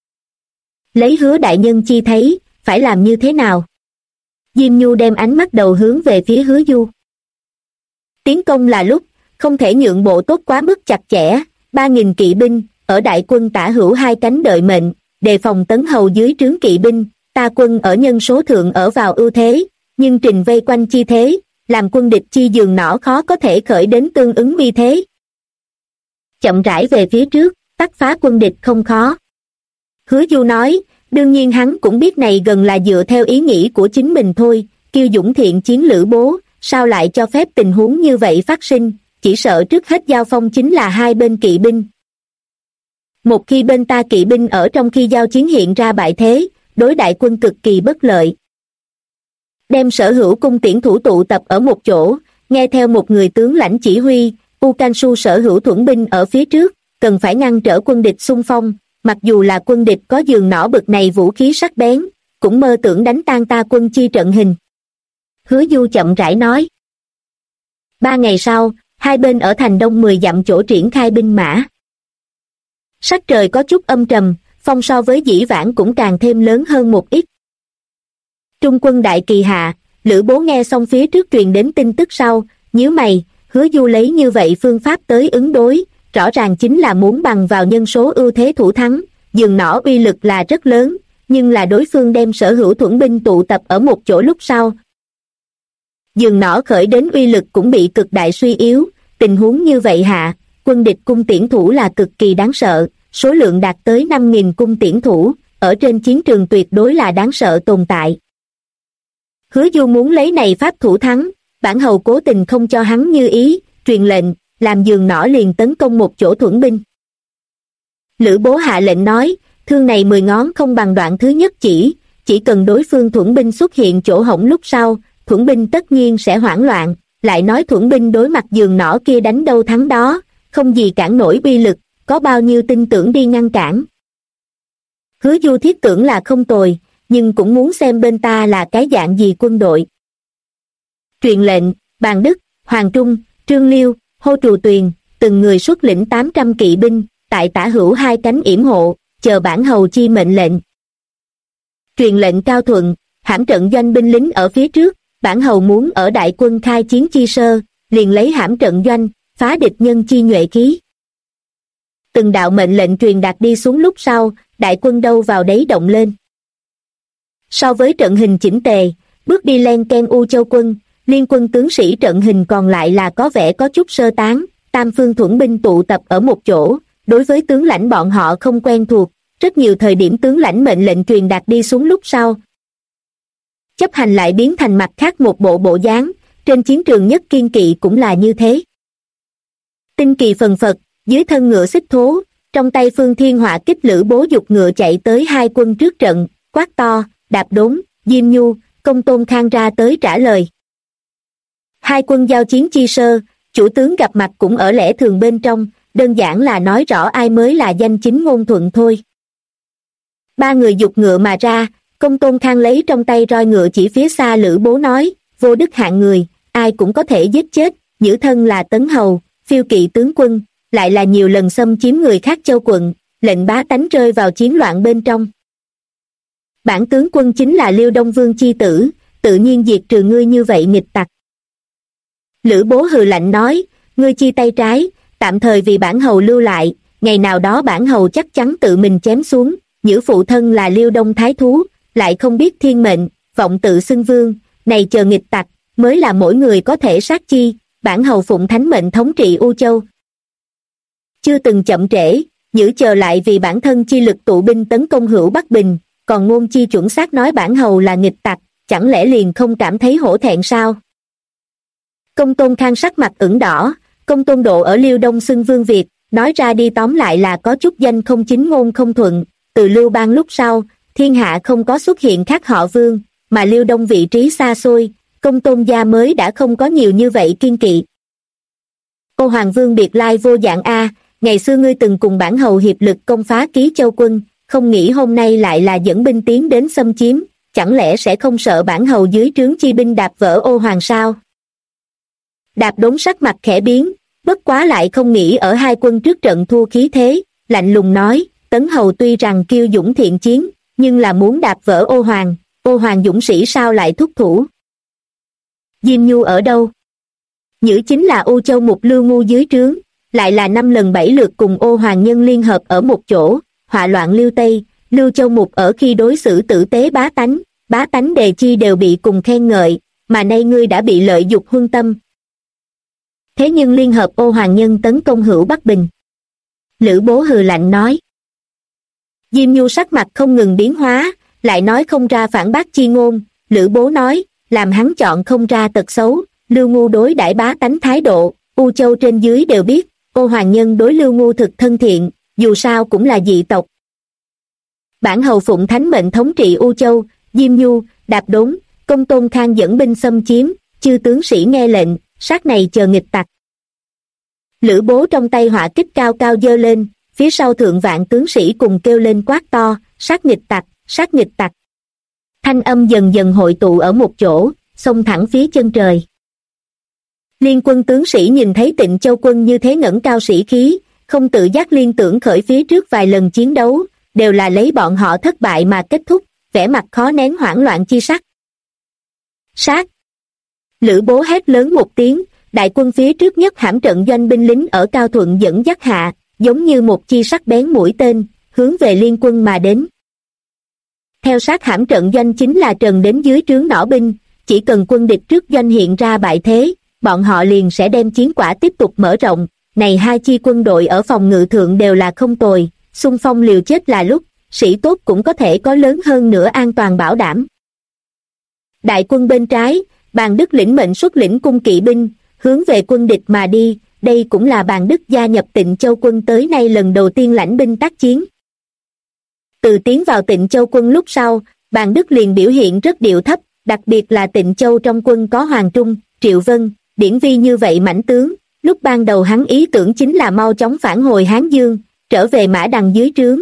Lấy Hứa đại nhân chi thấy, phải làm như thế nào? Diêm Nhu đem ánh mắt đầu hướng về phía Hứa Du. Tiến công là lúc, không thể nhượng bộ tốt quá mức chặt chẽ, 3.000 kỵ binh, ở đại quân tả hữu hai cánh đợi mệnh, đề phòng Tấn Hầu dưới trướng kỵ binh, ta quân ở nhân số thượng ở vào ưu thế, nhưng trình vây quanh chi thế, làm quân địch chi giường nỏ khó có thể khởi đến tương ứng uy thế. Chậm rãi về phía trước, tắc phá quân địch không khó. Hứa Du nói, đương nhiên hắn cũng biết này gần là dựa theo ý nghĩ của chính mình thôi, Kiêu Dũng thiện chiến Lữ Bố, sao lại cho phép tình huống như vậy phát sinh, chỉ sợ trước hết giao phong chính là hai bên kỵ binh. Một khi bên ta kỵ binh ở trong khi giao chiến hiện ra bại thế, đối đại quân cực kỳ bất lợi. Đem sở hữu cung tiễn thủ tụ tập ở một chỗ, nghe theo một người tướng lãnh chỉ huy, U Cansu sở hữu thuẫn binh ở phía trước, cần phải ngăn trở quân địch xung phong, mặc dù là quân địch có giường nỏ bực này vũ khí sắc bén, cũng mơ tưởng đánh tan ta quân chi trận hình. Hứa Du chậm rãi nói. 3 ngày sau, hai bên ở thành đông 10 dặm chỗ triển khai binh mã. Sắc trời có chút âm trầm, phong so với dĩ vãng cũng càng thêm lớn hơn một ít. Trung quân đại kỳ hạ, Lữ Bố nghe xong phía trước truyền đến tin tức sau, nhíu mày, Hứa Du lấy như vậy phương pháp tới ứng đối, rõ ràng chính là muốn bằng vào nhân số ưu thế thủ thắng, giường nỏ uy lực là rất lớn, nhưng là đối phương đem sở hữu thuẫn binh tụ tập ở một chỗ lúc sau. Giường nỏ khởi đến uy lực cũng bị cực đại suy yếu, tình huống như vậy hạ, quân địch cung tiễn thủ là cực kỳ đáng sợ, số lượng đạt tới 5.000 cung tiễn thủ, ở trên chiến trường tuyệt đối là đáng sợ tồn tại. Hứa Du muốn lấy này pháp thủ thắng, bản hầu cố tình không cho hắn như ý, truyền lệnh, làm giường nỏ liền tấn công một chỗ thuẫn binh. Lữ Bố hạ lệnh nói, thương này 10 ngón không bằng đoạn thứ nhất chỉ cần đối phương thuẫn binh xuất hiện chỗ hổng lúc sau, thuẫn binh tất nhiên sẽ hoảng loạn, lại nói thuẫn binh đối mặt giường nỏ kia đánh đâu thắng đó, không gì cản nổi uy lực, có bao nhiêu tin tưởng đi ngăn cản. Hứa Du thiết tưởng là không tồi, nhưng cũng muốn xem bên ta là cái dạng gì quân đội. Truyền lệnh, Bàn Đức, Hoàng Trung, Trương Liêu, Hô Trù Tuyền, từng người xuất lĩnh 800 kỵ binh, tại tả hữu hai cánh yểm hộ, chờ bản hầu chi mệnh lệnh. Truyền lệnh Cao Thuận, hãm trận doanh binh lính ở phía trước, bản hầu muốn ở đại quân khai chiến chi sơ, liền lấy hãm trận doanh, phá địch nhân chi nhuệ khí. Từng đạo mệnh lệnh truyền đạt đi xuống lúc sau, đại quân đâu vào đấy động lên. So với trận hình chỉnh tề, bước đi len ken U Châu quân, liên quân tướng sĩ trận hình còn lại là có vẻ có chút sơ tán, tam phương thuẫn binh tụ tập ở một chỗ, đối với tướng lãnh bọn họ không quen thuộc, rất nhiều thời điểm tướng lãnh mệnh lệnh truyền đạt đi xuống lúc sau. Chấp hành lại biến thành mặt khác một bộ dáng, trên chiến trường nhất kiên kỵ cũng là như thế. Tinh kỳ phần phật, dưới thân ngựa xích thố, trong tay Phương Thiên Họa kích Lữ Bố dục ngựa chạy tới hai quân trước trận, quát to, Đạp Đốn, Diêm Nhu, Công Tôn Khang ra tới trả lời. Hai quân giao chiến chi sơ, chủ tướng gặp mặt cũng ở lẽ thường bên trong, đơn giản là nói rõ ai mới là danh chính ngôn thuận thôi. Ba người dục ngựa mà ra, Công Tôn Khang lấy trong tay roi ngựa chỉ phía xa Lữ Bố nói, vô đức hạng người, ai cũng có thể giết chết, nhữ thân là Tấn Hầu, phiêu kỵ tướng quân, lại là nhiều lần xâm chiếm người khác châu quận, lệnh bá tánh rơi vào chiến loạn bên trong. Bản tướng quân chính là Liêu Đông Vương chi tử, tự nhiên diệt trừ ngươi như vậy nghịch tặc. Lữ Bố hừ lạnh nói, ngươi chi tay trái, tạm thời vì bản hầu lưu lại, ngày nào đó bản hầu chắc chắn tự mình chém xuống, nhữ phụ thân là Liêu Đông Thái Thú, lại không biết thiên mệnh, vọng tự xưng vương, này chờ nghịch tặc, mới là mỗi người có thể sát chi, bản hầu phụng thánh mệnh thống trị U Châu. Chưa từng chậm trễ, nhữ chờ lại vì bản thân chi lực tụ binh tấn công hữu Bắc Bình, còn ngôn chi chuẩn xác nói bản hầu là nghịch tặc, chẳng lẽ liền không cảm thấy hổ thẹn sao? Công Tôn Khang sắc mặt ửng đỏ, Công Tôn Độ ở Liêu Đông xưng vương Việt, nói ra đi tóm lại là có chút danh không chính ngôn không thuận, từ Lưu Bang lúc sau, thiên hạ không có xuất hiện khác họ Vương, mà Liêu Đông vị trí xa xôi, Công Tôn gia mới đã không có nhiều như vậy kiên kỵ. Ô Hoàng Vương biệt lai vô dạng a, ngày xưa ngươi từng cùng bản hầu hiệp lực công phá Ký Châu quân, không nghĩ hôm nay lại là dẫn binh tiến đến xâm chiếm, chẳng lẽ sẽ không sợ bản hầu dưới trướng chi binh đạp vỡ Ô Hoàng sao? Đạp Đốn sắc mặt khẽ biến, bất quá lại không nghĩ ở hai quân trước trận thua khí thế, lạnh lùng nói, Tấn hầu tuy rằng kiêu dũng thiện chiến, nhưng là muốn đạp vỡ Ô Hoàng dũng sĩ sao lại thúc thủ? Diêm Nhu ở đâu? Nhữ chính là U Châu Mục Lưu Ngu dưới trướng, lại là 5 lần 7 lượt cùng Ô Hoàng nhân liên hợp ở một chỗ, họa loạn Liêu Tây, Lưu Châu Mục ở khi đối xử tử tế bá tánh đề chi đều bị cùng khen ngợi, mà nay ngươi đã bị lợi dục huân tâm. Thế nhưng liên hợp Ô Hoàng nhân tấn công hữu Bắc Bình. Lữ Bố hừ lạnh nói. Diêm Nhu sắc mặt không ngừng biến hóa, lại nói không ra phản bác chi ngôn. Lữ Bố nói, làm hắn chọn không ra tật xấu. Lưu Ngu đối đãi bá tánh thái độ, U Châu trên dưới đều biết. Ô Hoàng Nhân đối Lưu Ngu thực thân thiện, dù sao cũng là dị tộc. Bản hầu phụng thánh mệnh thống trị U Châu. Diêm Nhu, Đạp Đốn, Công Tôn Khang dẫn binh xâm chiếm, chư tướng sĩ nghe lệnh, sát này chờ nghịch tặc. Lữ Bố trong tay họa kích cao cao giơ lên, phía sau thượng vạn tướng sĩ cùng kêu lên quát to, sát nghịch tặc, sát nghịch tặc. Thanh âm dần dần hội tụ ở một chỗ, xông thẳng phía chân trời. Liên quân tướng sĩ nhìn thấy Tịnh Châu quân như thế ngẩng cao sĩ khí, không tự giác liên tưởng khởi phía trước vài lần chiến đấu, đều là lấy bọn họ thất bại mà kết thúc, vẻ mặt khó nén hoảng loạn chi sắc. Sát! Lữ Bố hét lớn một tiếng, đại quân phía trước nhất hãm trận doanh binh lính ở Cao Thuận dẫn dắt hạ, giống như một chi sắc bén mũi tên, hướng về liên quân mà đến. Theo sát hãm trận doanh chính là trần đến dưới trướng nỏ binh, chỉ cần quân địch trước doanh hiện ra bại thế, bọn họ liền sẽ đem chiến quả tiếp tục mở rộng. Này hai chi quân đội ở phòng ngự thượng đều là không tồi, xung phong liều chết là lúc, sĩ tốt cũng có thể có lớn hơn nữa an toàn bảo đảm. Đại quân bên trái, Bàn Đức lĩnh mệnh xuất lĩnh cung kỵ binh, hướng về quân địch mà đi, đây cũng là Bàn Đức gia nhập Tịnh Châu quân tới nay lần đầu tiên lãnh binh tác chiến. Từ tiến vào Tịnh Châu quân lúc sau, Bàn Đức liền biểu hiện rất điệu thấp, đặc biệt là Tịnh Châu trong quân có Hoàng Trung, Triệu Vân, Điển Vi như vậy mãnh tướng, lúc ban đầu hắn ý tưởng chính là mau chóng phản hồi Hán Dương, trở về Mã Đằng dưới trướng.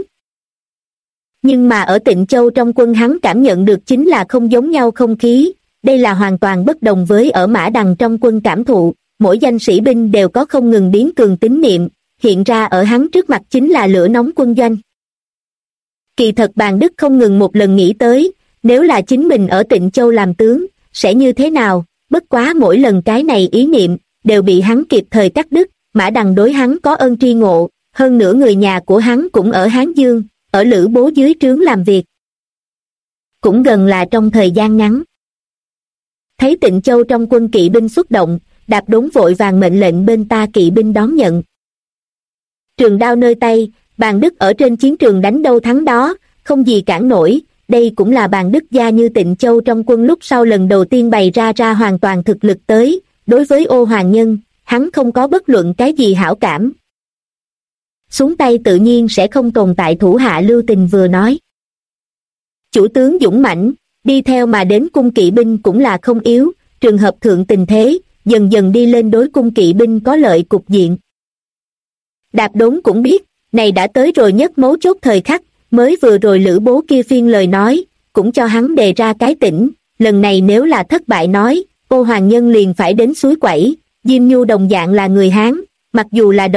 Nhưng mà ở Tịnh Châu trong quân hắn cảm nhận được chính là không giống nhau không khí, đây là hoàn toàn bất đồng với ở Mã Đằng trong quân cảm thụ, mỗi danh sĩ binh đều có không ngừng biến cường tín niệm, hiện ra ở hắn trước mặt chính là lửa nóng quân doanh. Kỳ thật Bàn Đức không ngừng một lần nghĩ tới, nếu là chính mình ở Tịnh Châu làm tướng, sẽ như thế nào, bất quá mỗi lần cái này ý niệm, đều bị hắn kịp thời cắt đứt. Mã Đằng đối hắn có ơn tri ngộ, hơn nữa người nhà của hắn cũng ở Hán Dương, ở Lữ Bố dưới trướng làm việc. Cũng gần là trong thời gian ngắn. Thấy Tịnh Châu trong quân kỵ binh xuất động, Đạp Đốn vội vàng mệnh lệnh bên ta kỵ binh đón nhận. Trường đao nơi tay, Bàn Đức ở trên chiến trường đánh đâu thắng đó, không gì cản nổi, đây cũng là Bàn Đức gia như Tịnh Châu trong quân lúc sau lần đầu tiên bày ra hoàn toàn thực lực tới, đối với Ô Hoàng Nhân, hắn không có bất luận cái gì hảo cảm. Xuống tay tự nhiên sẽ không tồn tại thủ hạ lưu tình vừa nói. Chủ tướng dũng mãnh, đi theo mà đến cung kỵ binh cũng là không yếu, trường hợp thượng tình thế, dần dần đi lên đối cung kỵ binh có lợi cục diện. Đạp Đốn cũng biết, này đã tới rồi nhất mấu chốt thời khắc, mới vừa rồi Lữ Bố kia phiên lời nói, cũng cho hắn đề ra cái tỉnh, lần này nếu là thất bại nói, Ô Hoàng Nhân liền phải đến suối quẩy. Diêm Nhu đồng dạng là người Hán, mặc dù là